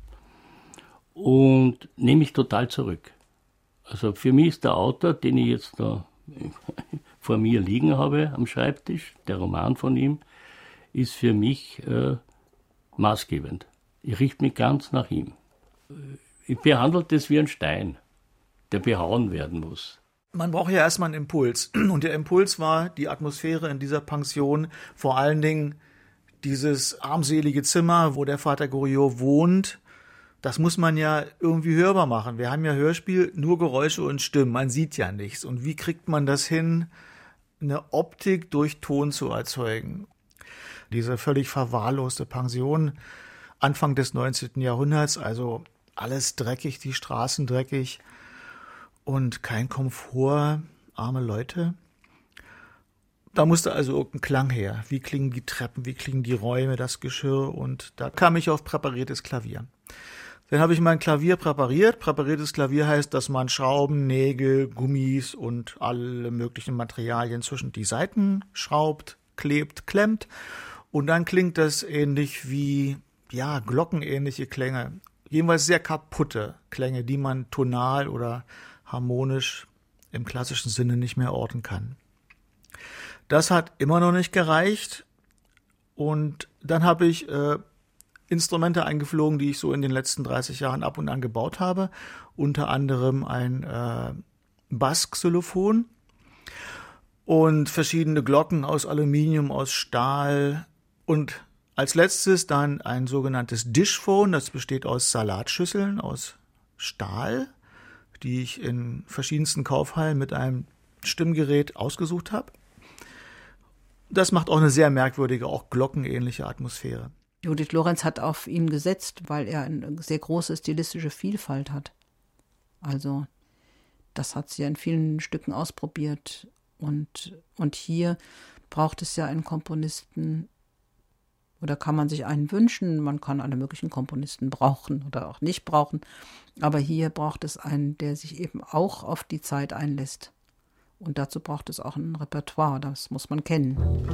und nehme mich total zurück. Also für mich ist der Autor, den ich jetzt da vor mir liegen habe am Schreibtisch, der Roman von ihm, ist für mich äh, maßgebend. Ich richte mich ganz nach ihm. Ich behandle das wie ein Stein, der behauen werden muss. Man braucht ja erstmal einen Impuls. Und der Impuls war die Atmosphäre in dieser Pension, vor allen Dingen dieses armselige Zimmer, wo der Vater Goriot wohnt. Das muss man ja irgendwie hörbar machen. Wir haben ja Hörspiel, nur Geräusche und Stimmen, man sieht ja nichts. Und wie kriegt man das hin, eine Optik durch Ton zu erzeugen? Diese völlig verwahrloste Pension Anfang des neunzehnten Jahrhunderts, also alles dreckig, die Straßen dreckig und kein Komfort, arme Leute. Da musste also irgendein Klang her. Wie klingen die Treppen, wie klingen die Räume, das Geschirr, und da kam ich auf präpariertes Klavier. Dann habe ich mein Klavier präpariert. Präpariertes Klavier heißt, dass man Schrauben, Nägel, Gummis und alle möglichen Materialien zwischen die Saiten schraubt, klebt, klemmt. Und dann klingt das ähnlich wie, ja, glockenähnliche Klänge. Jedenfalls sehr kaputte Klänge, die man tonal oder harmonisch im klassischen Sinne nicht mehr orten kann. Das hat immer noch nicht gereicht. Und dann habe ich äh, Instrumente eingeflogen, die ich so in den letzten dreißig Jahren ab und an gebaut habe. Unter anderem ein äh, Bassxylophon und verschiedene Glocken aus Aluminium, aus Stahl und als letztes dann ein sogenanntes Dishphone, das besteht aus Salatschüsseln, aus Stahl, die ich in verschiedensten Kaufhallen mit einem Stimmgerät ausgesucht habe. Das macht auch eine sehr merkwürdige, auch glockenähnliche Atmosphäre. Judith Lorenz hat auf ihn gesetzt, weil er eine sehr große stilistische Vielfalt hat. Also das hat sie in vielen Stücken ausprobiert. Und, und hier braucht es ja einen Komponisten, oder kann man sich einen wünschen, man kann alle möglichen Komponisten brauchen oder auch nicht brauchen, aber hier braucht es einen, der sich eben auch auf die Zeit einlässt. Und dazu braucht es auch ein Repertoire, das muss man kennen.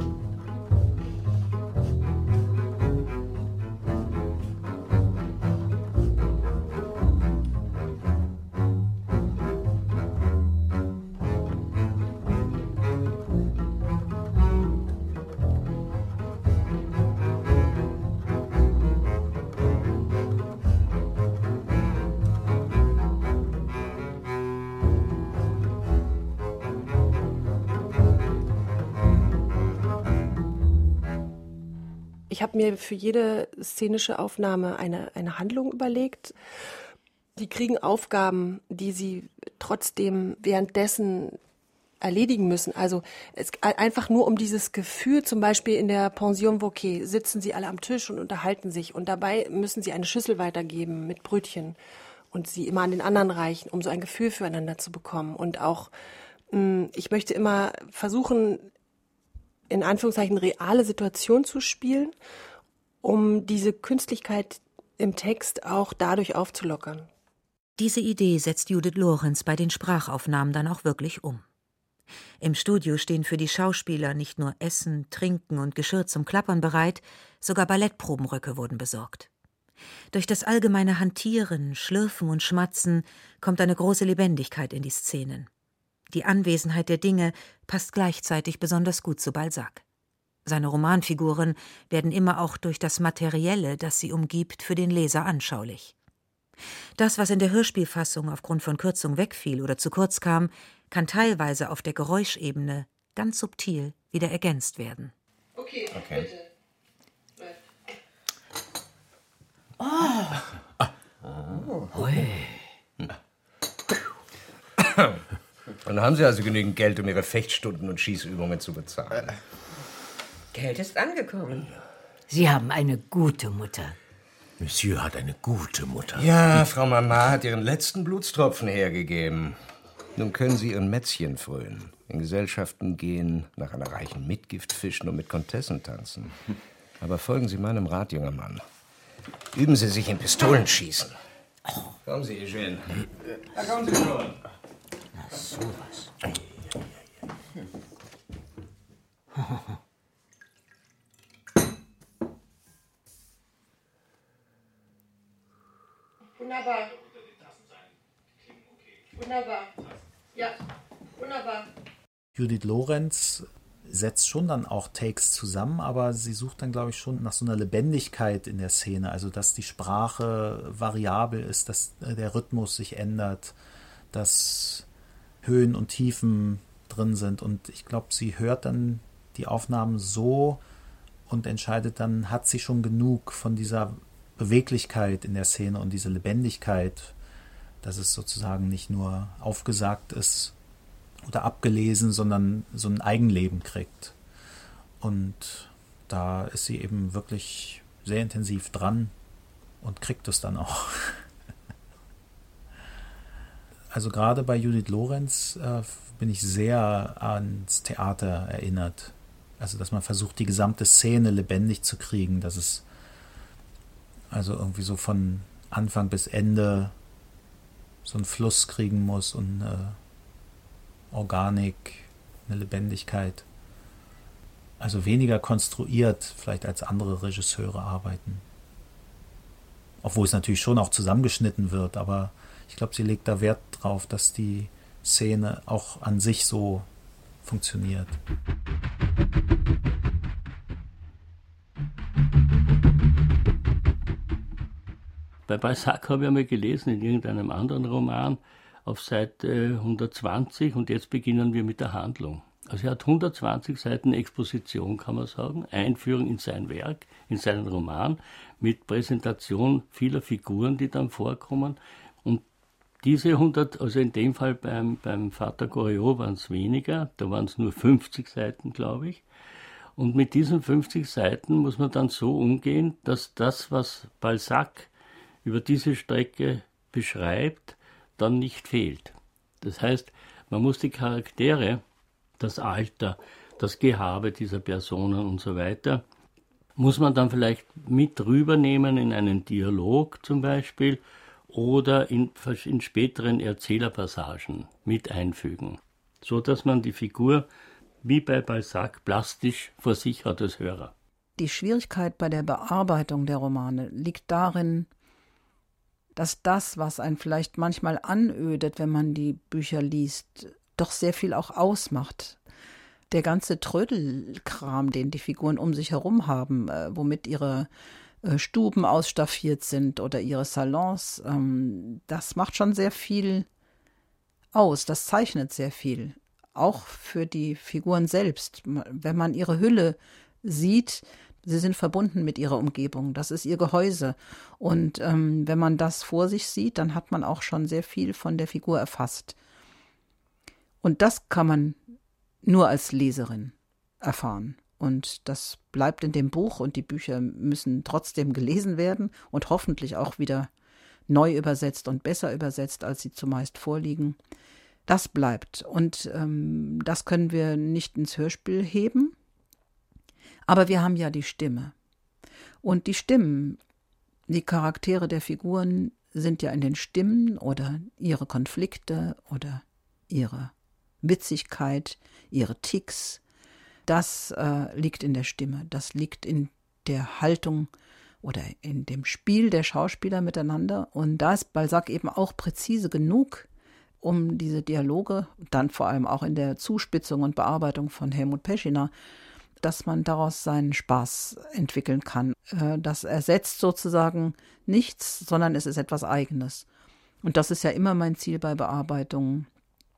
Ich habe mir für jede szenische Aufnahme eine, eine Handlung überlegt. Die kriegen Aufgaben, die sie trotzdem währenddessen erledigen müssen. Also es, einfach nur um dieses Gefühl, zum Beispiel in der Pension Vauquet sitzen sie alle am Tisch und unterhalten sich und dabei müssen sie eine Schüssel weitergeben mit Brötchen und sie immer an den anderen reichen, um so ein Gefühl füreinander zu bekommen. Und auch, mh, ich möchte immer versuchen, in Anführungszeichen reale Situation zu spielen, um diese Künstlichkeit im Text auch dadurch aufzulockern. Diese Idee setzt Judith Lorenz bei den Sprachaufnahmen dann auch wirklich um. Im Studio stehen für die Schauspieler nicht nur Essen, Trinken und Geschirr zum Klappern bereit, sogar Ballettprobenröcke wurden besorgt. Durch das allgemeine Hantieren, Schlürfen und Schmatzen kommt eine große Lebendigkeit in die Szenen. Die Anwesenheit der Dinge passt gleichzeitig besonders gut zu Balzac. Seine Romanfiguren werden immer auch durch das Materielle, das sie umgibt, für den Leser anschaulich. Das, was in der Hörspielfassung aufgrund von Kürzung wegfiel oder zu kurz kam, kann teilweise auf der Geräuschebene ganz subtil wieder ergänzt werden. Okay, okay. bitte. Oh. Oh. Hui. Dann haben Sie also genügend Geld, um Ihre Fechtstunden und Schießübungen zu bezahlen. Geld ist angekommen. Sie haben eine gute Mutter. Monsieur hat eine gute Mutter. Ja, Frau Mama hat ihren letzten Blutstropfen hergegeben. Nun können Sie Ihren Mätzchen frönen, in Gesellschaften gehen, nach einer reichen Mitgift fischen und mit Komtessen tanzen. Aber folgen Sie meinem Rat, junger Mann. Üben Sie sich im Pistolenschießen. Kommen Sie, Eugène. Da kommen Sie schon. Na, sowas. Wunderbar. Wunderbar. Ja, wunderbar. Judith Lorenz setzt schon dann auch Takes zusammen, aber sie sucht dann, glaube ich, schon nach so einer Lebendigkeit in der Szene, also dass die Sprache variabel ist, dass der Rhythmus sich ändert, dass Höhen und Tiefen drin sind, und ich glaube, sie hört dann die Aufnahmen so und entscheidet dann, hat sie schon genug von dieser Beweglichkeit in der Szene und diese Lebendigkeit, dass es sozusagen nicht nur aufgesagt ist oder abgelesen, sondern so ein Eigenleben kriegt. Und da ist sie eben wirklich sehr intensiv dran und kriegt es dann auch. Also gerade bei Judith Lorenz äh, bin ich sehr ans Theater erinnert. Also dass man versucht, die gesamte Szene lebendig zu kriegen, dass es also irgendwie so von Anfang bis Ende so einen Fluss kriegen muss und eine Organik, eine Lebendigkeit. Also weniger konstruiert vielleicht als andere Regisseure arbeiten. Obwohl es natürlich schon auch zusammengeschnitten wird, aber ich glaube, sie legt da Wert drauf, dass die Szene auch an sich so funktioniert. Bei Balzac habe ich einmal gelesen, in irgendeinem anderen Roman, auf Seite hundertzwanzig, und jetzt beginnen wir mit der Handlung. Also er hat hundertzwanzig Seiten Exposition, kann man sagen, Einführung in sein Werk, in seinen Roman, mit Präsentation vieler Figuren, die dann vorkommen. Und diese hundert, also in dem Fall beim, beim Vater Goriot waren es weniger, da waren es nur fünfzig Seiten, glaube ich. Und mit diesen fünfzig Seiten muss man dann so umgehen, dass das, was Balzac über diese Strecke beschreibt, dann nicht fehlt. Das heißt, man muss die Charaktere, das Alter, das Gehabe dieser Personen und so weiter, muss man dann vielleicht mit rübernehmen in einen Dialog zum Beispiel oder in, in späteren Erzählerpassagen mit einfügen, so dass man die Figur wie bei Balzac plastisch vor sich hat als Hörer. Die Schwierigkeit bei der Bearbeitung der Romane liegt darin, dass das, was einen vielleicht manchmal anödet, wenn man die Bücher liest, doch sehr viel auch ausmacht. Der ganze Trödelkram, den die Figuren um sich herum haben, äh, womit ihre äh, Stuben ausstaffiert sind oder ihre Salons, ähm, das macht schon sehr viel aus, das zeichnet sehr viel. Auch für die Figuren selbst. Wenn man ihre Hülle sieht, sie sind verbunden mit ihrer Umgebung, das ist ihr Gehäuse. Und ähm, wenn man das vor sich sieht, dann hat man auch schon sehr viel von der Figur erfasst. Und das kann man nur als Leserin erfahren. Und das bleibt in dem Buch, und die Bücher müssen trotzdem gelesen werden und hoffentlich auch wieder neu übersetzt und besser übersetzt, als sie zumeist vorliegen. Das bleibt. Und ähm, das können wir nicht ins Hörspiel heben. Aber wir haben ja die Stimme. Und die Stimmen, die Charaktere der Figuren sind ja in den Stimmen oder ihre Konflikte oder ihre Witzigkeit, ihre Ticks, das äh, liegt in der Stimme, das liegt in der Haltung oder in dem Spiel der Schauspieler miteinander. Und da ist Balzac eben auch präzise genug, um diese Dialoge, dann vor allem auch in der Zuspitzung und Bearbeitung von Helmut Peschiner, dass man daraus seinen Spaß entwickeln kann. Das ersetzt sozusagen nichts, sondern es ist etwas Eigenes. Und das ist ja immer mein Ziel bei Bearbeitungen.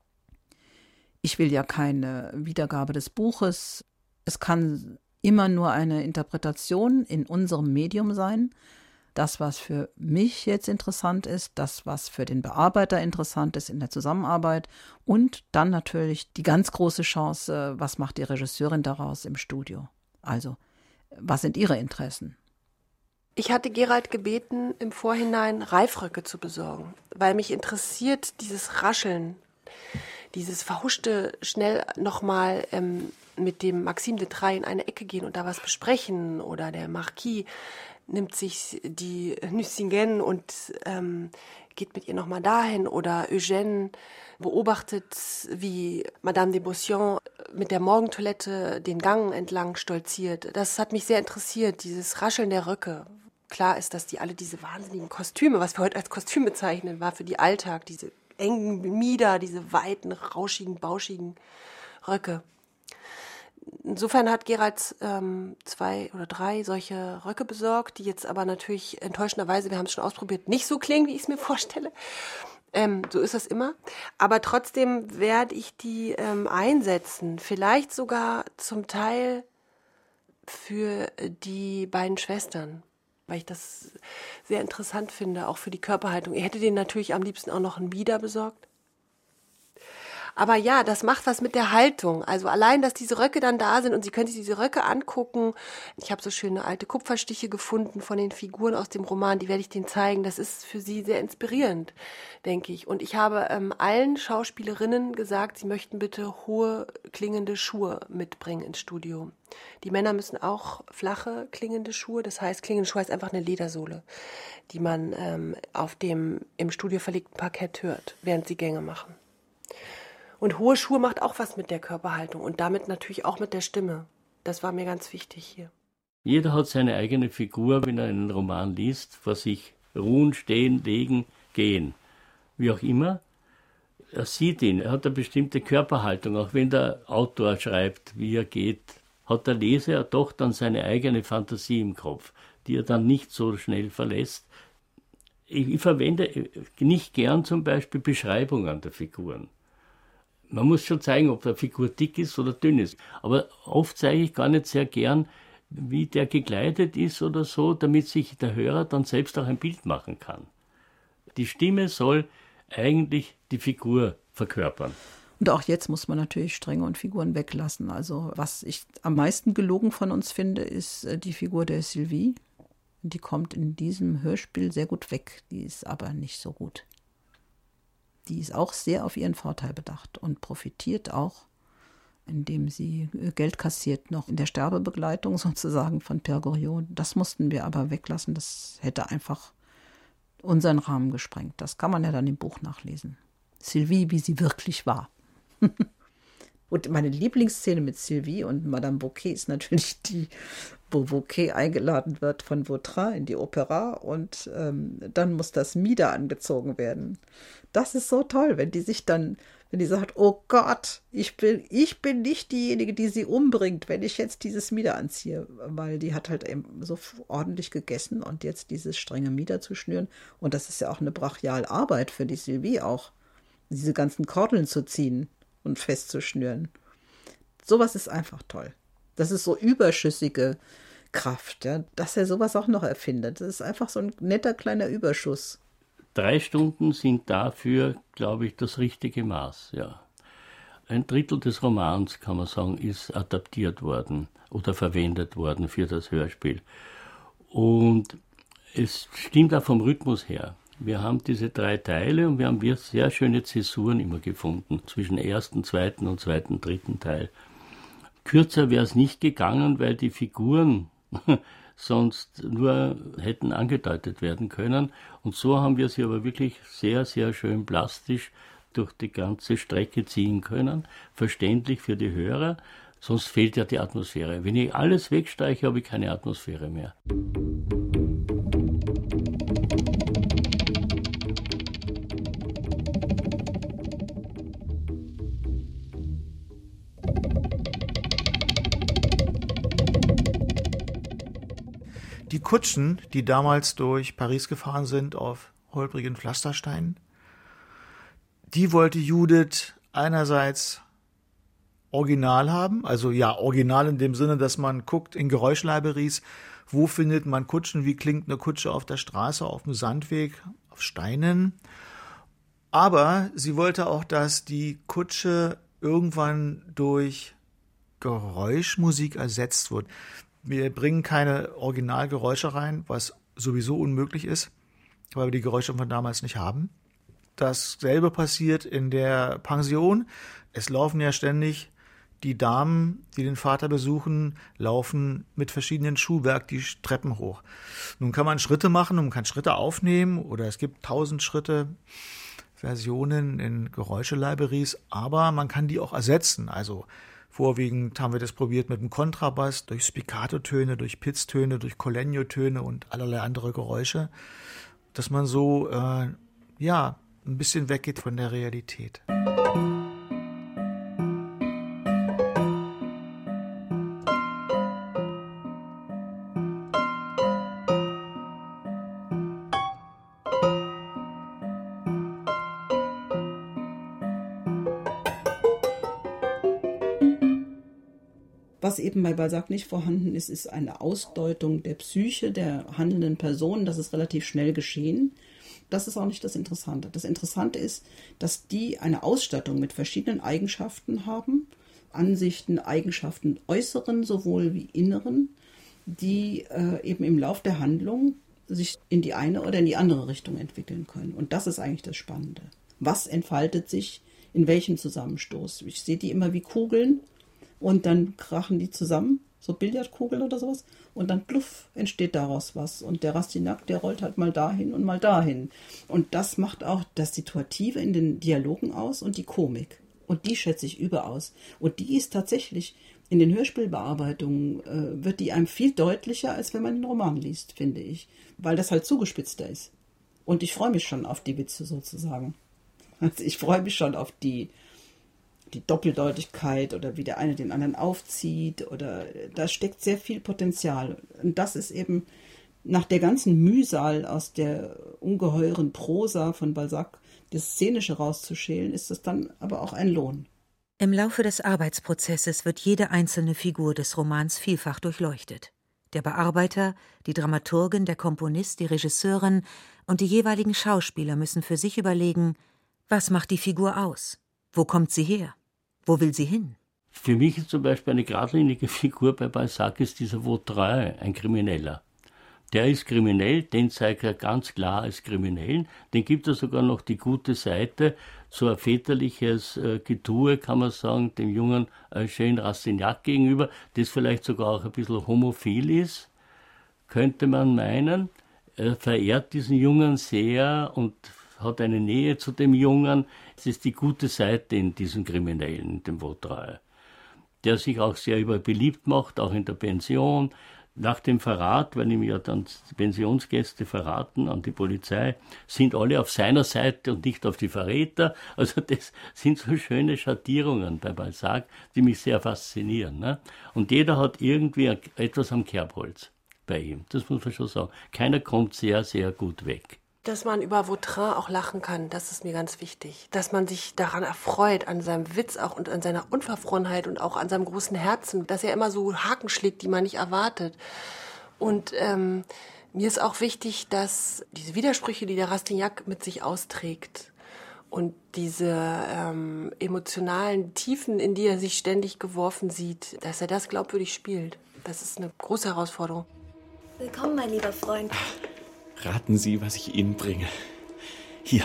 Ich will ja keine Wiedergabe des Buches. Es kann immer nur eine Interpretation in unserem Medium sein. Das, was für mich jetzt interessant ist, das, was für den Bearbeiter interessant ist in der Zusammenarbeit und dann natürlich die ganz große Chance, was macht die Regisseurin daraus im Studio? Also, was sind ihre Interessen? Ich hatte Gerald gebeten, im Vorhinein Reifröcke zu besorgen, weil mich interessiert dieses Rascheln, dieses verhuschte, schnell nochmal ähm, mit dem Maxime de Trailles in eine Ecke gehen und da was besprechen oder der Marquis nimmt sich die Nucingen und ähm, geht mit ihr nochmal dahin oder Eugène beobachtet, wie Madame de Beauseant mit der Morgentoilette den Gang entlang stolziert. Das hat mich sehr interessiert, dieses Rascheln der Röcke. Klar ist, dass die alle diese wahnsinnigen Kostüme, was wir heute als Kostüm bezeichnen, war für die Alltag, diese engen Mieder, diese weiten, rauschigen, bauschigen Röcke. Insofern hat Gerald ähm, zwei oder drei solche Röcke besorgt, die jetzt aber natürlich enttäuschenderweise, wir haben es schon ausprobiert, nicht so klingen, wie ich es mir vorstelle. Ähm, so ist das immer. Aber trotzdem werde ich die ähm, einsetzen, vielleicht sogar zum Teil für die beiden Schwestern, weil ich das sehr interessant finde, auch für die Körperhaltung. Ich hätte denen natürlich am liebsten auch noch einen Mieder besorgt. Aber ja, das macht was mit der Haltung. Also allein, dass diese Röcke dann da sind und Sie können sich diese Röcke angucken. Ich habe so schöne alte Kupferstiche gefunden von den Figuren aus dem Roman, die werde ich denen zeigen. Das ist für Sie sehr inspirierend, denke ich. Und ich habe ähm, allen Schauspielerinnen gesagt, sie möchten bitte hohe klingende Schuhe mitbringen ins Studio. Die Männer müssen auch flache klingende Schuhe, das heißt, klingende Schuhe heißt einfach eine Ledersohle, die man ähm, auf dem im Studio verlegten Parkett hört, während sie Gänge machen. Und hohe Schuhe macht auch was mit der Körperhaltung und damit natürlich auch mit der Stimme. Das war mir ganz wichtig hier. Jeder hat seine eigene Figur, wenn er einen Roman liest, vor sich ruhen, stehen, legen, gehen. Wie auch immer. Er sieht ihn, er hat eine bestimmte Körperhaltung. Auch wenn der Autor schreibt, wie er geht, hat der Leser doch dann seine eigene Fantasie im Kopf, die er dann nicht so schnell verlässt. Ich, ich verwende nicht gern zum Beispiel Beschreibungen der Figuren. Man muss schon zeigen, ob eine Figur dick ist oder dünn ist. Aber oft zeige ich gar nicht sehr gern, wie der gekleidet ist oder so, damit sich der Hörer dann selbst auch ein Bild machen kann. Die Stimme soll eigentlich die Figur verkörpern. Und auch jetzt muss man natürlich Stränge und Figuren weglassen. Also was ich am meisten gelogen von uns finde, ist die Figur der Sylvie. Die kommt in diesem Hörspiel sehr gut weg. Die ist aber nicht so gut. Die ist auch sehr auf ihren Vorteil bedacht und profitiert auch, indem sie Geld kassiert, noch in der Sterbebegleitung sozusagen von Père Goriot. Das mussten wir aber weglassen. Das hätte einfach unseren Rahmen gesprengt. Das kann man ja dann im Buch nachlesen. Sylvie, wie sie wirklich war. Und meine Lieblingsszene mit Sylvie und Madame Bouquet ist natürlich die, wo Bouquet eingeladen wird von Vautrin in die Opera und ähm, dann muss das Mieder angezogen werden. Das ist so toll, wenn die sich dann, wenn die sagt, oh Gott, ich bin, ich bin nicht diejenige, die sie umbringt, wenn ich jetzt dieses Mieder anziehe, weil die hat halt eben so ordentlich gegessen und jetzt dieses strenge Mieder zu schnüren und das ist ja auch eine brachiale Arbeit für die Sylvie auch, diese ganzen Kordeln zu ziehen und festzuschnüren. Sowas ist einfach toll. Das ist so überschüssige Kraft, ja, dass er sowas auch noch erfindet. Das ist einfach so ein netter kleiner Überschuss. Drei Stunden sind dafür, glaube ich, das richtige Maß, ja. Ein Drittel des Romans, kann man sagen, ist adaptiert worden oder verwendet worden für das Hörspiel. Und es stimmt auch vom Rhythmus her. Wir haben diese drei Teile und wir haben sehr schöne Zäsuren immer gefunden zwischen ersten, zweiten und zweiten, dritten Teil. Kürzer wäre es nicht gegangen, weil die Figuren sonst nur hätten angedeutet werden können. Und so haben wir sie aber wirklich sehr, sehr schön plastisch durch die ganze Strecke ziehen können, verständlich für die Hörer, sonst fehlt ja die Atmosphäre. Wenn ich alles wegstreiche, habe ich keine Atmosphäre mehr. Die Kutschen, die damals durch Paris gefahren sind auf holprigen Pflastersteinen, die wollte Judith einerseits original haben, also ja, original in dem Sinne, dass man guckt in Geräuschlibraries, wo findet man Kutschen, wie klingt eine Kutsche auf der Straße, auf dem Sandweg, auf Steinen. Aber sie wollte auch, dass die Kutsche irgendwann durch Geräuschmusik ersetzt wird. Wir bringen keine Originalgeräusche rein, was sowieso unmöglich ist, weil wir die Geräusche von damals nicht haben. Dasselbe passiert in der Pension. Es laufen ja ständig die Damen, die den Vater besuchen, laufen mit verschiedenen Schuhwerk die Treppen hoch. Nun kann man Schritte machen und man kann Schritte aufnehmen oder es gibt tausend Schritte Versionen in Geräuschelibraries, aber man kann die auch ersetzen. Also vorwiegend haben wir das probiert mit dem Kontrabass, durch Spiccato-Töne, durch Pitztöne, durch Collegno-Töne und allerlei andere Geräusche, dass man so äh, ja ein bisschen weggeht von der Realität. Was eben bei Balzac nicht vorhanden ist, ist eine Ausdeutung der Psyche der handelnden Personen. Das ist relativ schnell geschehen. Das ist auch nicht das Interessante. Das Interessante ist, dass die eine Ausstattung mit verschiedenen Eigenschaften haben, Ansichten, Eigenschaften äußeren sowohl wie inneren, die äh, eben im Lauf der Handlung sich in die eine oder in die andere Richtung entwickeln können. Und das ist eigentlich das Spannende. Was entfaltet sich in welchem Zusammenstoß? Ich sehe die immer wie Kugeln. Und dann krachen die zusammen, so Billardkugeln oder sowas. Und dann pluff, entsteht daraus was. Und der Rastignac, der rollt halt mal dahin und mal dahin. Und das macht auch das Situative in den Dialogen aus und die Komik. Und die schätze ich überaus. Und die ist tatsächlich, in den Hörspielbearbeitungen, äh, wird die einem viel deutlicher, als wenn man den Roman liest, finde ich. Weil das halt zugespitzter ist. Und ich freue mich schon auf die Witze sozusagen. Also ich freue mich schon auf die... die Doppeldeutigkeit oder wie der eine den anderen aufzieht oder da steckt sehr viel Potenzial. Und das ist eben nach der ganzen Mühsal aus der ungeheuren Prosa von Balzac, das Szenische rauszuschälen, ist das dann aber auch ein Lohn. Im Laufe des Arbeitsprozesses wird jede einzelne Figur des Romans vielfach durchleuchtet. Der Bearbeiter, die Dramaturgin, der Komponist, die Regisseurin und die jeweiligen Schauspieler müssen für sich überlegen, was macht die Figur aus? Wo kommt sie her? Wo will sie hin? Für mich ist zum Beispiel eine geradlinige Figur bei Balzac ist dieser Vautrin, ein Krimineller. Der ist kriminell, den zeigt er ganz klar als Kriminellen. Den gibt er sogar noch die gute Seite, so ein väterliches äh, Getue, kann man sagen, dem jungen Eugène Rastignac gegenüber, das vielleicht sogar auch ein bisschen homophil ist, könnte man meinen. Er verehrt diesen Jungen sehr und hat eine Nähe zu dem Jungen. Es ist die gute Seite in diesem Kriminellen, dem Vautrin, der sich auch sehr über beliebt macht, auch in der Pension. Nach dem Verrat, weil ihm ja dann die Pensionsgäste verraten an die Polizei, sind alle auf seiner Seite und nicht auf die Verräter. Also das sind so schöne Schattierungen bei Balzac, die mich sehr faszinieren. Ne? Und jeder hat irgendwie etwas am Kerbholz bei ihm. Das muss man schon sagen. Keiner kommt sehr, sehr gut weg. Dass man über Vautrin auch lachen kann, das ist mir ganz wichtig. Dass man sich daran erfreut, an seinem Witz auch und an seiner Unverfrorenheit und auch an seinem großen Herzen, dass er immer so Haken schlägt, die man nicht erwartet. Und ähm, mir ist auch wichtig, dass diese Widersprüche, die der Rastignac mit sich austrägt und diese ähm, emotionalen Tiefen, in die er sich ständig geworfen sieht, dass er das glaubwürdig spielt. Das ist eine große Herausforderung. Willkommen, mein lieber Freund. Raten Sie, was ich Ihnen bringe. Hier.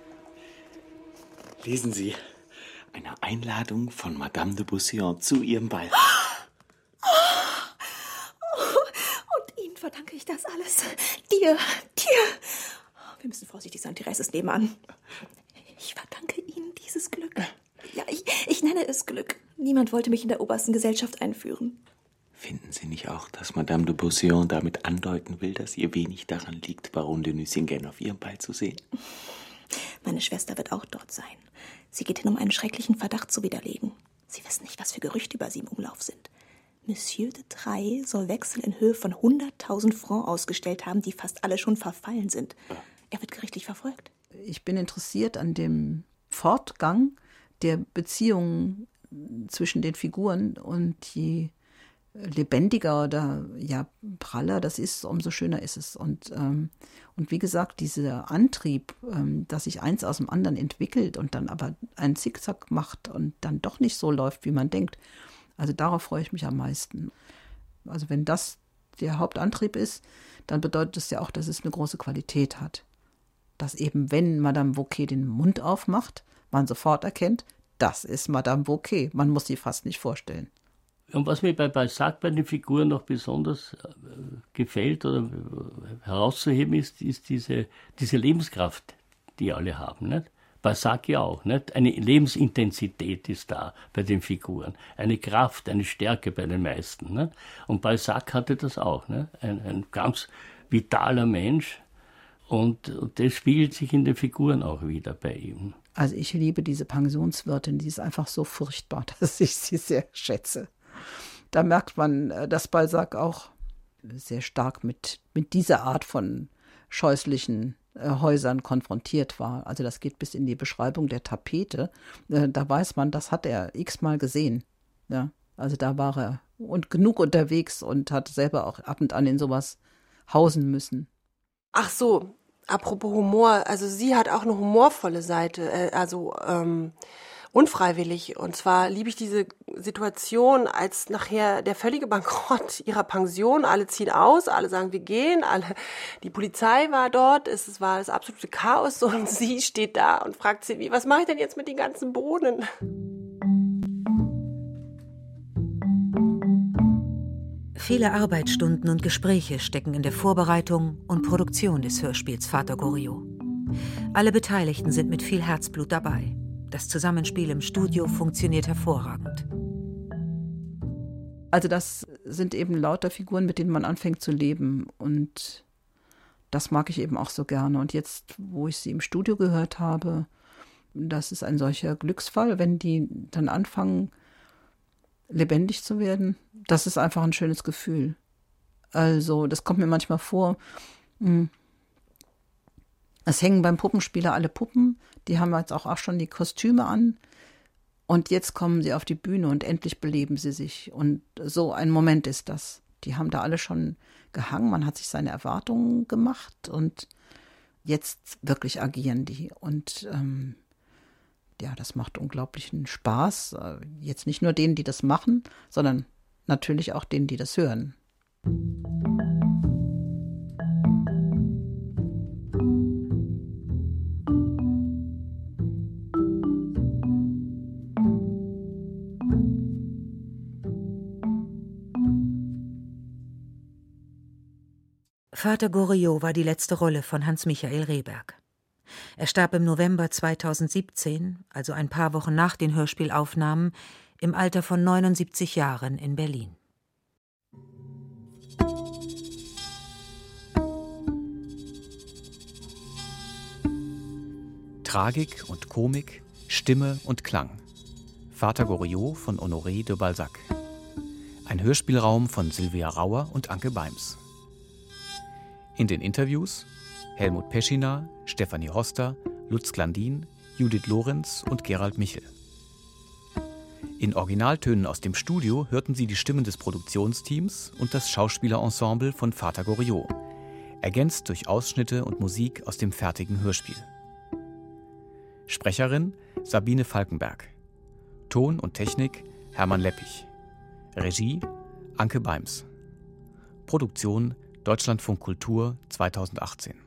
Lesen Sie. Eine Einladung von Madame de Beauséant zu Ihrem Ball. Und Ihnen verdanke ich das alles. Dir, dir. Wir müssen vorsichtig sein, Therese ist nebenan. Ich verdanke Ihnen die kenne es, Glück. Niemand wollte mich in der obersten Gesellschaft einführen. Finden Sie nicht auch, dass Madame de Beauséant damit andeuten will, dass ihr wenig daran liegt, Baron de Nucingen auf ihrem Ball zu sehen? Meine Schwester wird auch dort sein. Sie geht hin, um einen schrecklichen Verdacht zu widerlegen. Sie wissen nicht, was für Gerüchte über sie im Umlauf sind. Monsieur de Trailles soll Wechsel in Höhe von hunderttausend Francs ausgestellt haben, die fast alle schon verfallen sind. Er wird gerichtlich verfolgt. Ich bin interessiert an dem Fortgang der Beziehungen zwischen den Figuren, und je lebendiger oder ja praller das ist, umso schöner ist es. Und, ähm, und wie gesagt, dieser Antrieb, ähm, dass sich eins aus dem anderen entwickelt und dann aber einen Zickzack macht und dann doch nicht so läuft, wie man denkt, also darauf freue ich mich am meisten. Also wenn das der Hauptantrieb ist, dann bedeutet es ja auch, dass es eine große Qualität hat. Dass eben, wenn Madame Wauquez den Mund aufmacht, man sofort erkennt, das ist Madame Wauquez. Man muss sie fast nicht vorstellen. Und was mir bei Balzac bei den Figuren noch besonders äh, gefällt oder äh, herauszuheben ist, ist diese, diese Lebenskraft, die alle haben. Nicht? Balzac ja auch. Nicht? Eine Lebensintensität ist da bei den Figuren. Eine Kraft, eine Stärke bei den meisten. Nicht? Und Balzac hatte das auch. Nicht? Ein, ein ganz vitaler Mensch. Und, und das spiegelt sich in den Figuren auch wieder bei ihm. Also ich liebe diese Pensionswirtin, die ist einfach so furchtbar, dass ich sie sehr schätze. Da merkt man, dass Balzac auch sehr stark mit, mit dieser Art von scheußlichen äh, Häusern konfrontiert war. Also das geht bis in die Beschreibung der Tapete. Äh, da weiß man, das hat er x-mal gesehen. Ja, also da war er und genug unterwegs und hat selber auch ab und an in sowas hausen müssen. Ach so, apropos Humor, also sie hat auch eine humorvolle Seite, äh, also ähm, unfreiwillig. Und zwar liebe ich diese Situation, als nachher der völlige Bankrott ihrer Pension, alle ziehen aus, alle sagen, wir gehen, alle, die Polizei war dort, es, es war das absolute Chaos und sie steht da und fragt sie, wie, was mache ich denn jetzt mit den ganzen Bohnen? Viele Arbeitsstunden und Gespräche stecken in der Vorbereitung und Produktion des Hörspiels Vater Goriot. Alle Beteiligten sind mit viel Herzblut dabei. Das Zusammenspiel im Studio funktioniert hervorragend. Also das sind eben lauter Figuren, mit denen man anfängt zu leben. Und das mag ich eben auch so gerne. Und jetzt, wo ich sie im Studio gehört habe, das ist ein solcher Glücksfall, wenn die dann anfangen, lebendig zu werden. Das ist einfach ein schönes Gefühl. Also das kommt mir manchmal vor, mh, es hängen beim Puppenspieler alle Puppen, die haben jetzt auch, auch schon die Kostüme an und jetzt kommen sie auf die Bühne und endlich beleben sie sich. Und so ein Moment ist das. Die haben da alle schon gehangen, man hat sich seine Erwartungen gemacht und jetzt wirklich agieren die. Und ähm, ja, das macht unglaublichen Spaß. Jetzt nicht nur denen, die das machen, sondern natürlich auch denen, die das hören. Vater Goriot war die letzte Rolle von Hans-Michael Rehberg. Er starb im November zweitausendsiebzehn, also ein paar Wochen nach den Hörspielaufnahmen, im Alter von neunundsiebzig Jahren in Berlin. Tragik und Komik, Stimme und Klang. Vater Goriot von Honoré de Balzac. Ein Hörspielraum von Sylvia Rauer und Anke Beims. In den Interviews Helmut Peschina, Stefanie Hoster, Lutz Glandin, Judith Lorenz und Gerald Michel. In Originaltönen aus dem Studio hörten Sie die Stimmen des Produktionsteams und das Schauspielerensemble von Vater Goriot, ergänzt durch Ausschnitte und Musik aus dem fertigen Hörspiel. Sprecherin Sabine Falkenberg. Ton und Technik Hermann Leppich. Regie Anke Beims. Produktion Deutschlandfunk Kultur zweitausendachtzehn.